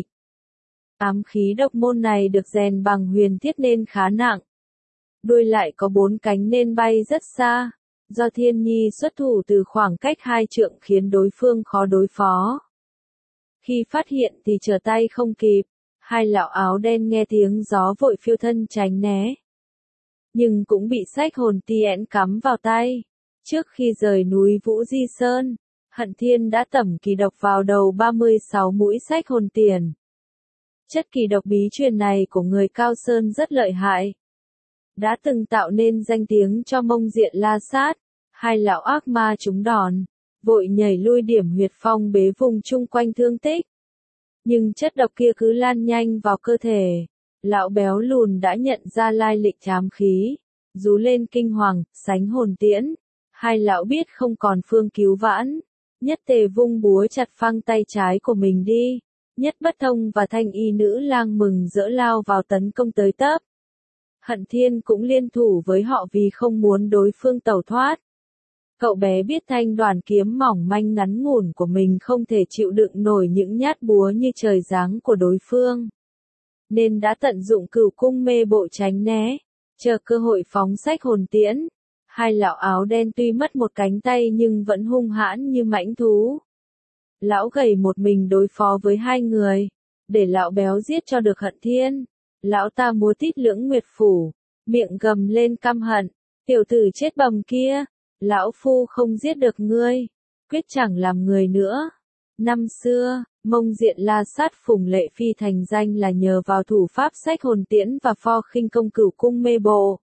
Ám khí độc môn này được rèn bằng huyền thiết nên khá nặng. Đuôi lại có 4 cánh nên bay rất xa. Do Thiên Nhi xuất thủ từ khoảng cách 2 trượng khiến đối phương khó đối phó. Khi phát hiện thì trở tay không kịp, 2 lão áo đen nghe tiếng gió vội phiêu thân tránh né. Nhưng cũng bị xách hồn tiễn cắm vào tay. Trước khi rời núi Vũ Di Sơn, Hận Thiên đã tẩm kỳ độc vào đầu 36 mũi xách hồn tiễn. Chất kỳ độc bí truyền này của người Cao Sơn rất lợi hại. Đã từng tạo nên danh tiếng cho Mông Diện La Sát. 2 lão ác ma trúng đòn, vội nhảy lui điểm huyệt phong bế vùng chung quanh thương tích. Nhưng chất độc kia cứ lan nhanh vào cơ thể. Lão béo lùn đã nhận ra lai lịch ám khí, rú lên kinh hoàng, sánh hồn tiễn. 2 lão biết không còn phương cứu vãn, nhất tề vung búa chặt phăng tay trái của mình đi. Nhất Bất Thông và Thanh Y nữ lang mừng rỡ lao vào tấn công tới tấp. Hận Thiên cũng liên thủ với họ vì không muốn đối phương tẩu thoát. Cậu bé biết thanh đoàn kiếm mỏng manh ngắn ngủn của mình không thể chịu đựng nổi những nhát búa như trời giáng của đối phương, nên đã tận dụng cửu cung mê bộ tránh né, chờ cơ hội phóng sách hồn tiễn. Hai lão áo đen tuy mất một cánh tay nhưng vẫn hung hãn như mãnh thú. Lão gầy một mình đối phó với hai người, để lão béo giết cho được Hận Thiên. Lão ta múa tít lưỡng nguyệt phủ, miệng gầm lên căm hận, tiểu tử chết bầm kia, lão phu không giết được ngươi, quyết chẳng làm người nữa. Năm xưa, Mông Diện La Sát Phùng Lệ Phi thành danh là nhờ vào thủ pháp sách hồn tiễn và pho khinh công cửu cung mê bộ.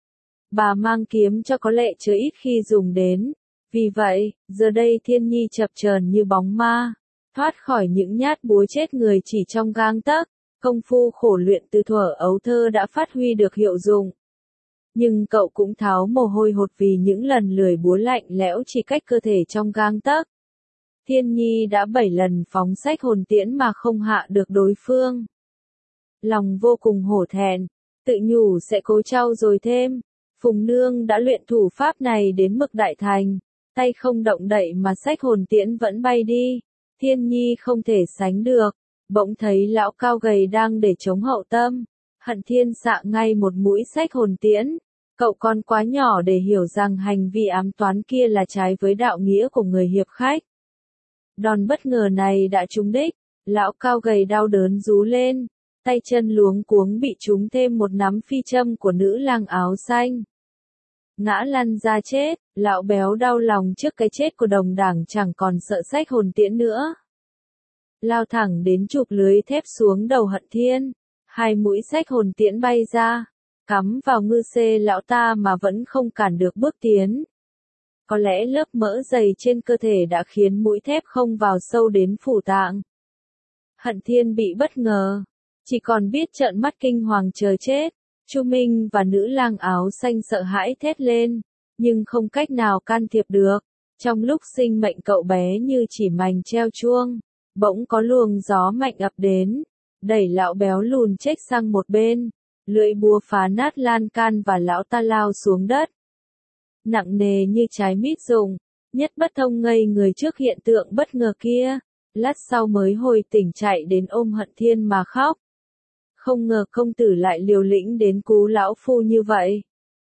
Bà mang kiếm cho có lệ chớ ít khi dùng đến, vì vậy, giờ đây Thiên Nhi chập chờn như bóng ma, thoát khỏi những nhát búa chết người chỉ trong gang tấc. Công phu khổ luyện từ thuở ấu thơ đã phát huy được hiệu dụng. Nhưng cậu cũng tháo mồ hôi hột vì những lần lười búa lạnh lẽo chỉ cách cơ thể trong gang tấc. Thiên Nhi đã 7 lần phóng sách hồn tiễn mà không hạ được đối phương. Lòng vô cùng hổ thẹn, tự nhủ sẽ cố trau dồi thêm. Phùng Nương đã luyện thủ pháp này đến mực đại thành, tay không động đậy mà sách hồn tiễn vẫn bay đi. Thiên Nhi không thể sánh được, bỗng thấy lão cao gầy đang để chống hậu tâm. Hận Thiên xạ ngay một mũi sách hồn tiễn. Cậu còn quá nhỏ để hiểu rằng hành vi ám toán kia là trái với đạo nghĩa của người hiệp khách. Đòn bất ngờ này đã trúng đích, lão cao gầy đau đớn rú lên, tay chân luống cuống bị trúng thêm một nắm phi châm của nữ lang áo xanh. Ngã lăn ra chết, lão béo đau lòng trước cái chết của đồng đảng chẳng còn sợ sách hồn tiễn nữa. Lao thẳng đến chụp lưới thép xuống đầu Hận Thiên, hai mũi sách hồn tiễn bay ra, cắm vào ngư xê lão ta mà vẫn không cản được bước tiến. Có lẽ lớp mỡ dày trên cơ thể đã khiến mũi thép không vào sâu đến phủ tạng. Hận Thiên bị bất ngờ, chỉ còn biết trợn mắt kinh hoàng chờ chết. Chu Minh và nữ lang áo xanh sợ hãi thét lên, nhưng không cách nào can thiệp được. Trong lúc sinh mệnh cậu bé như chỉ mành treo chuông, bỗng có luồng gió mạnh ập đến, đẩy lão béo lùn chết sang một bên, lưỡi búa phá nát lan can và lão ta lao xuống đất. Nặng nề như trái mít rụng, Nhất Bất Thông ngây người trước hiện tượng bất ngờ kia, lát sau mới hồi tỉnh chạy đến ôm Hận Thiên mà khóc. Không ngờ công tử lại liều lĩnh đến cứu lão phu như vậy.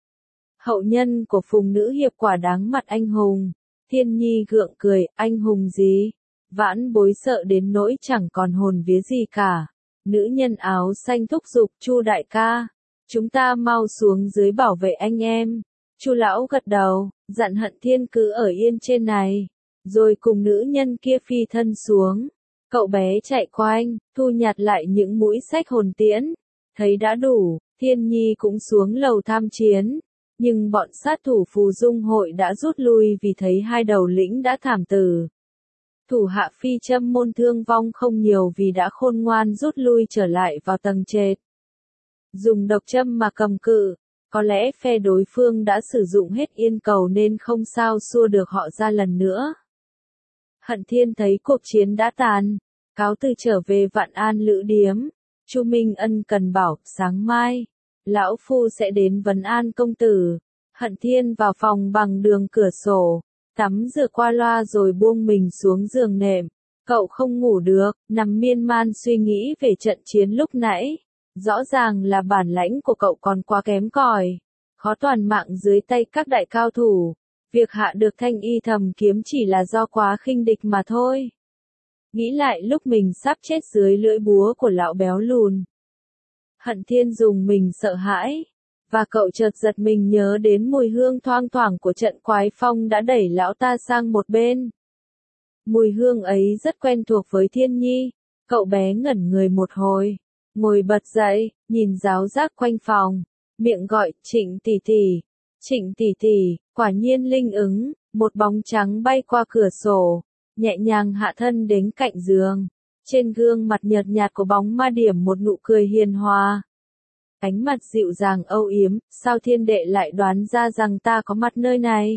Hậu nhân của Phùng nữ hiệp quả đáng mặt anh hùng. Thiên Nhi gượng cười, anh hùng gì? Vãn bối sợ đến nỗi chẳng còn hồn vía gì cả. Nữ nhân áo xanh thúc giục, Chu đại ca, chúng ta mau xuống dưới bảo vệ anh em. Chu lão gật đầu, dặn Hận Thiên cứ ở yên trên này, rồi cùng nữ nhân kia phi thân xuống. Cậu bé chạy quanh, thu nhặt lại những mũi sách hồn tiễn, thấy đã đủ, Thiên Nhi cũng xuống lầu tham chiến, nhưng bọn sát thủ Phù Dung hội đã rút lui vì thấy hai đầu lĩnh đã thảm tử. Thủ hạ Phi Châm môn thương vong không nhiều vì đã khôn ngoan rút lui trở lại vào tầng trệt. Dùng độc châm mà cầm cự, có lẽ phe đối phương đã sử dụng hết yên cầu nên không sao xua được họ ra lần nữa. Hận Thiên thấy cuộc chiến đã tàn, cáo từ trở về Vạn An Lữ Điếm. Chu Minh ân cần bảo, sáng mai, lão phu sẽ đến vấn an công tử. Hận Thiên vào phòng bằng đường cửa sổ, tắm rửa qua loa rồi buông mình xuống giường nệm. Cậu không ngủ được, nằm miên man suy nghĩ về trận chiến lúc nãy. Rõ ràng là bản lãnh của cậu còn quá kém cỏi, khó toàn mạng dưới tay các đại cao thủ. Việc hạ được thanh y thầm kiếm chỉ là do quá khinh địch mà thôi. Nghĩ lại lúc mình sắp chết dưới lưỡi búa của lão béo lùn. Hận Thiên dùng mình sợ hãi, và cậu chợt giật mình nhớ đến mùi hương thoang thoảng của trận quái phong đã đẩy lão ta sang một bên. Mùi hương ấy rất quen thuộc với Thiên Nhi, cậu bé ngẩn người một hồi, ngồi bật dậy, nhìn ráo rác quanh phòng, miệng gọi, Trịnh tỷ tỷ, Trịnh tỷ tỷ, quả nhiên linh ứng, một bóng trắng bay qua cửa sổ, nhẹ nhàng hạ thân đến cạnh giường. Trên gương mặt nhợt nhạt của bóng ma điểm một nụ cười hiền hòa. Ánh mặt dịu dàng âu yếm, sao thiên đệ lại đoán ra rằng ta có mặt nơi này?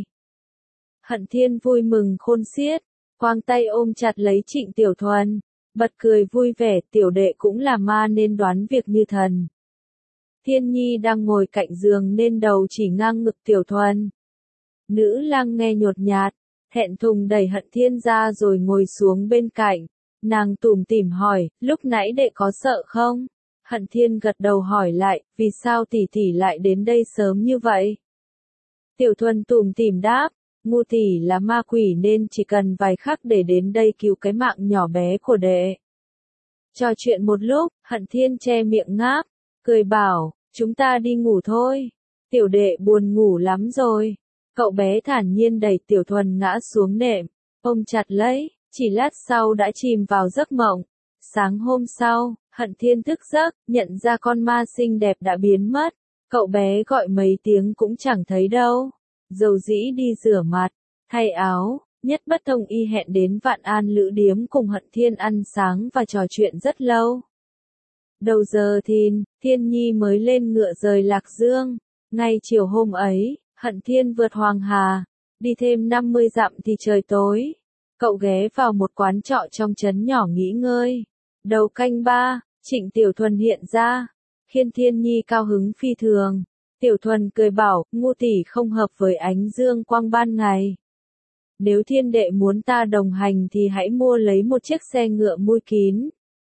Hận Thiên vui mừng khôn xiết, quang tay ôm chặt lấy Trịnh Tiểu Thuần, bật cười vui vẻ, tiểu đệ cũng là ma nên đoán việc như thần. Thiên Nhi đang ngồi cạnh giường nên đầu chỉ ngang ngực Tiểu Thuần. Nữ lang nghe nhột nhạt, thẹn thùng đẩy Hận Thiên ra rồi ngồi xuống bên cạnh. Nàng tủm tỉm hỏi, lúc nãy đệ có sợ không? Hận Thiên gật đầu hỏi lại, vì sao tỷ tỷ lại đến đây sớm như vậy? Tiểu Thuần tủm tỉm đáp, ngu tỷ là ma quỷ nên chỉ cần vài khắc để đến đây cứu cái mạng nhỏ bé của đệ. Trò chuyện một lúc, Hận Thiên che miệng ngáp, cười bảo, chúng ta đi ngủ thôi. Tiểu đệ buồn ngủ lắm rồi. Cậu bé thản nhiên đẩy Tiểu Thuần ngã xuống nệm, ôm chặt lấy, chỉ lát sau đã chìm vào giấc mộng. Sáng hôm sau, Hận Thiên thức giấc, nhận ra con ma xinh đẹp đã biến mất. Cậu bé gọi mấy tiếng cũng chẳng thấy đâu. Dầu dĩ đi rửa mặt, thay áo, Nhất Bất Thông Y hẹn đến Vạn An Lữ Điếm cùng Hận Thiên ăn sáng và trò chuyện rất lâu. Đầu giờ thìn, Thiên Nhi mới lên ngựa rời Lạc Dương. Ngay chiều hôm ấy, Hận Thiên vượt Hoàng Hà, đi thêm 50 dặm thì trời tối. Cậu ghé vào một quán trọ trong trấn nhỏ nghỉ ngơi. Đầu canh 3, Trịnh Tiểu Thuần hiện ra, khiến Thiên Nhi cao hứng phi thường. Tiểu Thuần cười bảo, ngu tỷ không hợp với ánh dương quang ban ngày. Nếu Thiên đệ muốn ta đồng hành thì hãy mua lấy một chiếc xe ngựa mui kín.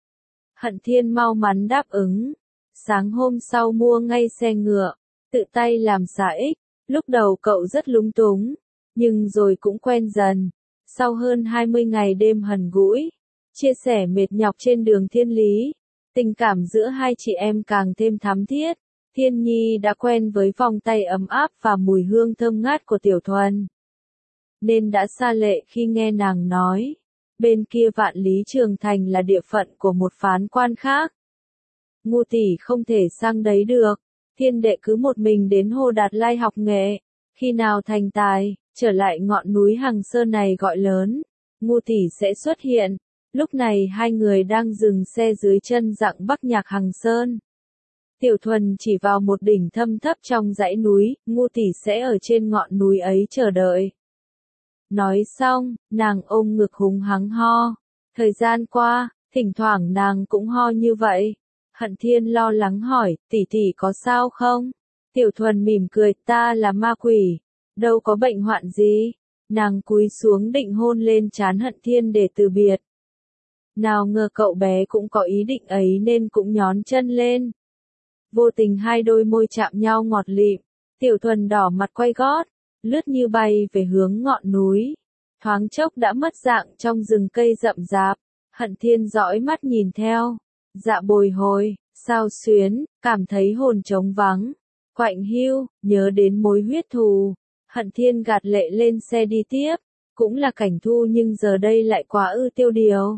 Hận Thiên mau mắn đáp ứng. Sáng hôm sau mua ngay xe ngựa, tự tay làm xả ích. Lúc đầu cậu rất lúng túng, nhưng rồi cũng quen dần. Sau hơn 20 ngày đêm hằn gũi, chia sẻ mệt nhọc trên đường thiên lý, tình cảm giữa hai chị em càng thêm thắm thiết. Thiên Nhi đã quen với vòng tay ấm áp và mùi hương thơm ngát của Tiểu Thuần, nên đã xa lệ khi nghe nàng nói, bên kia Vạn Lý Trường Thành là địa phận của một phán quan khác. Ngu tỷ không thể sang đấy được, Thiên đệ cứ một mình đến Hồ Đạt Lai học nghệ, khi nào thành tài, trở lại ngọn núi Hằng Sơn này gọi lớn, ngu tỷ sẽ xuất hiện. Lúc này hai người đang dừng xe dưới chân dặng Bắc Nhạc Hằng Sơn. Tiểu Thuần chỉ vào một đỉnh thâm thấp trong dãy núi, ngu tỷ sẽ ở trên ngọn núi ấy chờ đợi. Nói xong, nàng ôm ngực húng hắng ho. Thời gian qua, thỉnh thoảng nàng cũng ho như vậy. Hận Thiên lo lắng hỏi, tỷ tỷ có sao không? Tiểu Thuần mỉm cười, ta là ma quỷ, đâu có bệnh hoạn gì. Nàng cúi xuống định hôn lên trán Hận Thiên để từ biệt. Nào ngờ cậu bé cũng có ý định ấy nên cũng nhón chân lên. Vô tình hai đôi môi chạm nhau ngọt lịm, Tiểu Thuần đỏ mặt quay gót, lướt như bay về hướng ngọn núi. Thoáng chốc đã mất dạng trong rừng cây rậm rạp, Hận Thiên dõi mắt nhìn theo. Dạ bồi hồi, sao xuyến, cảm thấy hồn trống vắng. Quạnh hiu, nhớ đến mối huyết thù. Hận Thiên gạt lệ lên xe đi tiếp, cũng là cảnh thu nhưng giờ đây lại quá ư tiêu điều.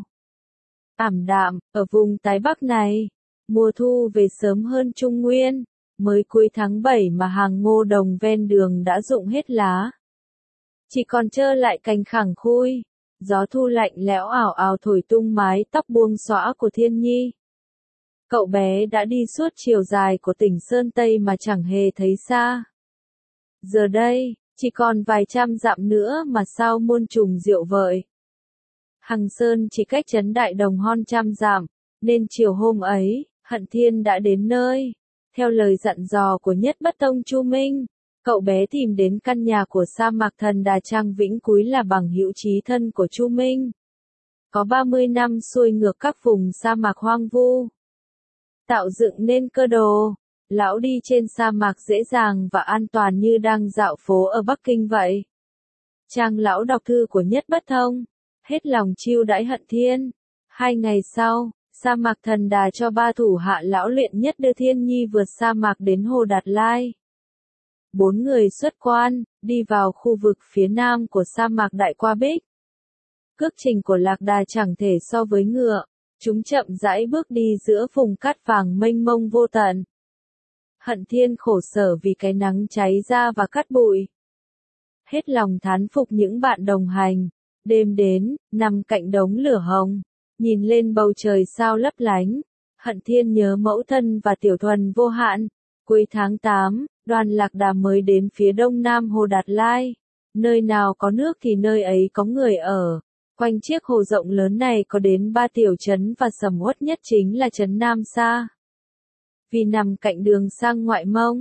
Ảm đạm, ở vùng Tái Bắc này, mùa thu về sớm hơn Trung Nguyên, mới cuối tháng 7 mà hàng ngô đồng ven đường đã rụng hết lá. Chỉ còn trơ lại cành khẳng khui, gió thu lạnh lẽo ảo ảo thổi tung mái tóc buông xõa của Thiên Nhi. Cậu bé đã đi suốt chiều dài của tỉnh Sơn Tây mà chẳng hề thấy xa. Giờ đây, chỉ còn vài trăm dặm nữa mà sao muôn trùng diệu vợi. Hằng Sơn chỉ cách trấn Đại Đồng hơn trăm dặm, nên chiều hôm ấy, Hận Thiên đã đến nơi. Theo lời dặn dò của Nhất Bất Tông Chu Minh, cậu bé tìm đến căn nhà của Sa Mạc Thần Đà Trang Vĩnh Cúi là bằng hữu chí thân của Chu Minh. Có 30 năm xuôi ngược các vùng sa mạc hoang vu, tạo dựng nên cơ đồ, lão đi trên sa mạc dễ dàng và an toàn như đang dạo phố ở Bắc Kinh vậy. Trang lão đọc thư của Nhất Bất Thông, hết lòng chiêu đãi Hận Thiên. 2 ngày sau, Sa Mạc Thần Đà cho 3 thủ hạ lão luyện nhất đưa Thiên Nhi vượt sa mạc đến Hồ Đạt Lai. 4 người xuất quan, đi vào khu vực phía nam của sa mạc Đại Qua Bích. Cước trình của Lạc Đà chẳng thể so với ngựa, chúng chậm rãi bước đi giữa vùng cát vàng mênh mông vô tận. Hận Thiên khổ sở vì cái nắng cháy da và cát bụi. Hết lòng thán phục những bạn đồng hành. Đêm đến, nằm cạnh đống lửa hồng, nhìn lên bầu trời sao lấp lánh. Hận Thiên nhớ mẫu thân và Tiểu Thuần vô hạn. Cuối tháng 8, đoàn Lạc Đà mới đến phía đông nam Hồ Đạt Lai. Nơi nào có nước thì nơi ấy có người ở. Quanh chiếc hồ rộng lớn này có đến 3 tiểu trấn và sầm uất nhất chính là trấn Nam Sa. Vì nằm cạnh đường sang ngoại Mông,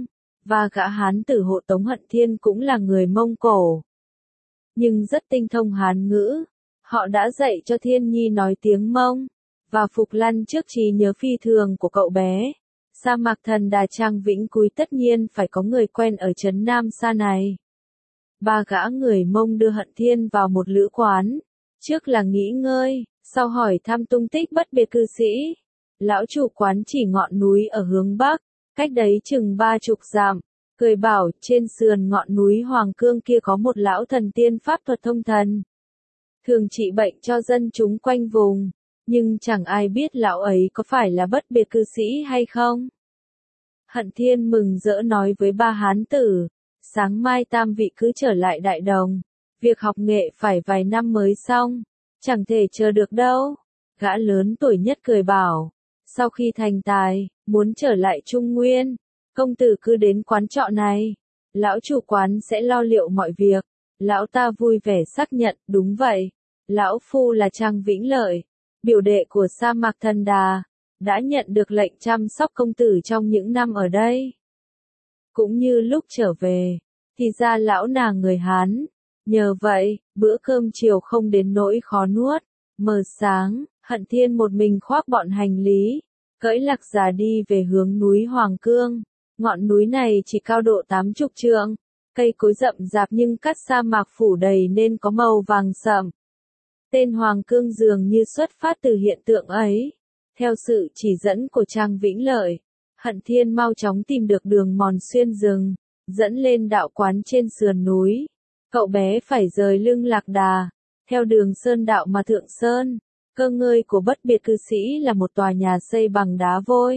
và gã hán tử hộ tống Hận Thiên cũng là người Mông Cổ. Nhưng rất tinh thông Hán ngữ, họ đã dạy cho Thiên Nhi nói tiếng Mông, và Phục Lăn trước trí nhớ phi thường của cậu bé. Sa mạc thần đà Trang Vĩnh Cúi tất nhiên phải có người quen ở trấn Nam Sa này. Ba gã người Mông đưa Hận Thiên vào một lữ quán, trước là nghỉ ngơi, sau hỏi thăm tung tích bất biệt cư sĩ. Lão chủ quán chỉ ngọn núi ở hướng Bắc, cách đấy chừng 30 dặm, cười bảo trên sườn ngọn núi Hoàng Cương kia có một lão thần tiên pháp thuật thông thần, thường trị bệnh cho dân chúng quanh vùng, nhưng chẳng ai biết lão ấy có phải là bất biệt cư sĩ hay không. Hận Thiên mừng rỡ nói với ba hán tử, sáng mai tam vị cứ trở lại Đại Đồng, việc học nghệ phải vài năm mới xong, chẳng thể chờ được đâu. Gã lớn tuổi nhất cười bảo, sau khi thành tài, muốn trở lại Trung Nguyên, công tử cứ đến quán trọ này, lão chủ quán sẽ lo liệu mọi việc. Lão ta vui vẻ xác nhận, đúng vậy, lão phu là Trang Vĩnh Lợi, biểu đệ của Sa mạc Thần Đà, đã nhận được lệnh chăm sóc công tử trong những năm ở đây. Cũng như lúc trở về, thì ra lão là người Hán, nhờ vậy, bữa cơm chiều không đến nỗi khó nuốt. Mờ sáng, Hận Thiên một mình khoác bọn hành lý, cưỡi lạc già đi về hướng núi Hoàng Cương. Ngọn núi này chỉ cao độ 80 trượng, cây cối rậm rạp nhưng cát sa mạc phủ đầy nên có màu vàng sậm. Tên Hoàng Cương dường như xuất phát từ hiện tượng ấy. Theo sự chỉ dẫn của Trang Vĩnh Lợi, Hận Thiên mau chóng tìm được đường mòn xuyên rừng, dẫn lên đạo quán trên sườn núi. Cậu bé phải rời lưng lạc đà, theo đường sơn đạo mà thượng sơn. Cơ ngơi của bất biệt cư sĩ là một tòa nhà xây bằng đá vôi.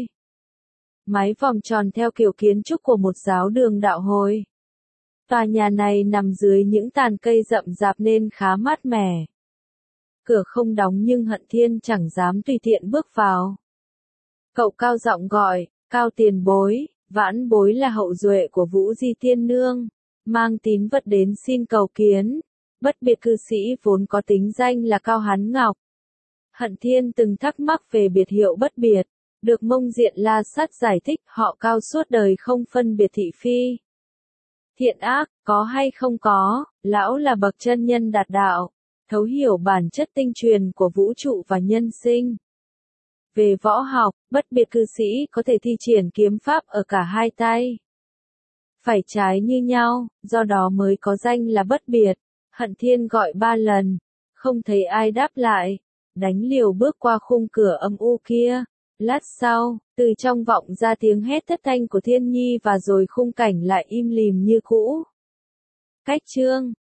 Mái vòng tròn theo kiểu kiến trúc của một giáo đường đạo hồi. Tòa nhà này nằm dưới những tàn cây rậm rạp nên khá mát mẻ. Cửa không đóng nhưng Hận Thiên chẳng dám tùy tiện bước vào. Cậu cao giọng gọi, Cao tiền bối, Vãn bối là hậu duệ của Vũ Di Tiên Nương, mang tín vật đến xin cầu kiến. Bất biệt cư sĩ vốn có tính danh là Cao Hán Ngọc. Hận Thiên từng thắc mắc về biệt hiệu bất biệt, được Mông Diện La Sát giải thích họ Cao suốt đời không phân biệt thị phi. Thiện ác, có hay không có, lão là bậc chân nhân đạt đạo, thấu hiểu bản chất tinh truyền của vũ trụ và nhân sinh. Về võ học, bất biệt cư sĩ có thể thi triển kiếm pháp ở cả hai tay. Phải trái như nhau, do đó mới có danh là bất biệt. Hận Thiên gọi 3 lần, không thấy ai đáp lại, đánh liều bước qua khung cửa âm u kia. Lát sau, từ trong vọng ra tiếng hét thất thanh của Thiên Nhi và rồi khung cảnh lại im lìm như cũ. Cách chương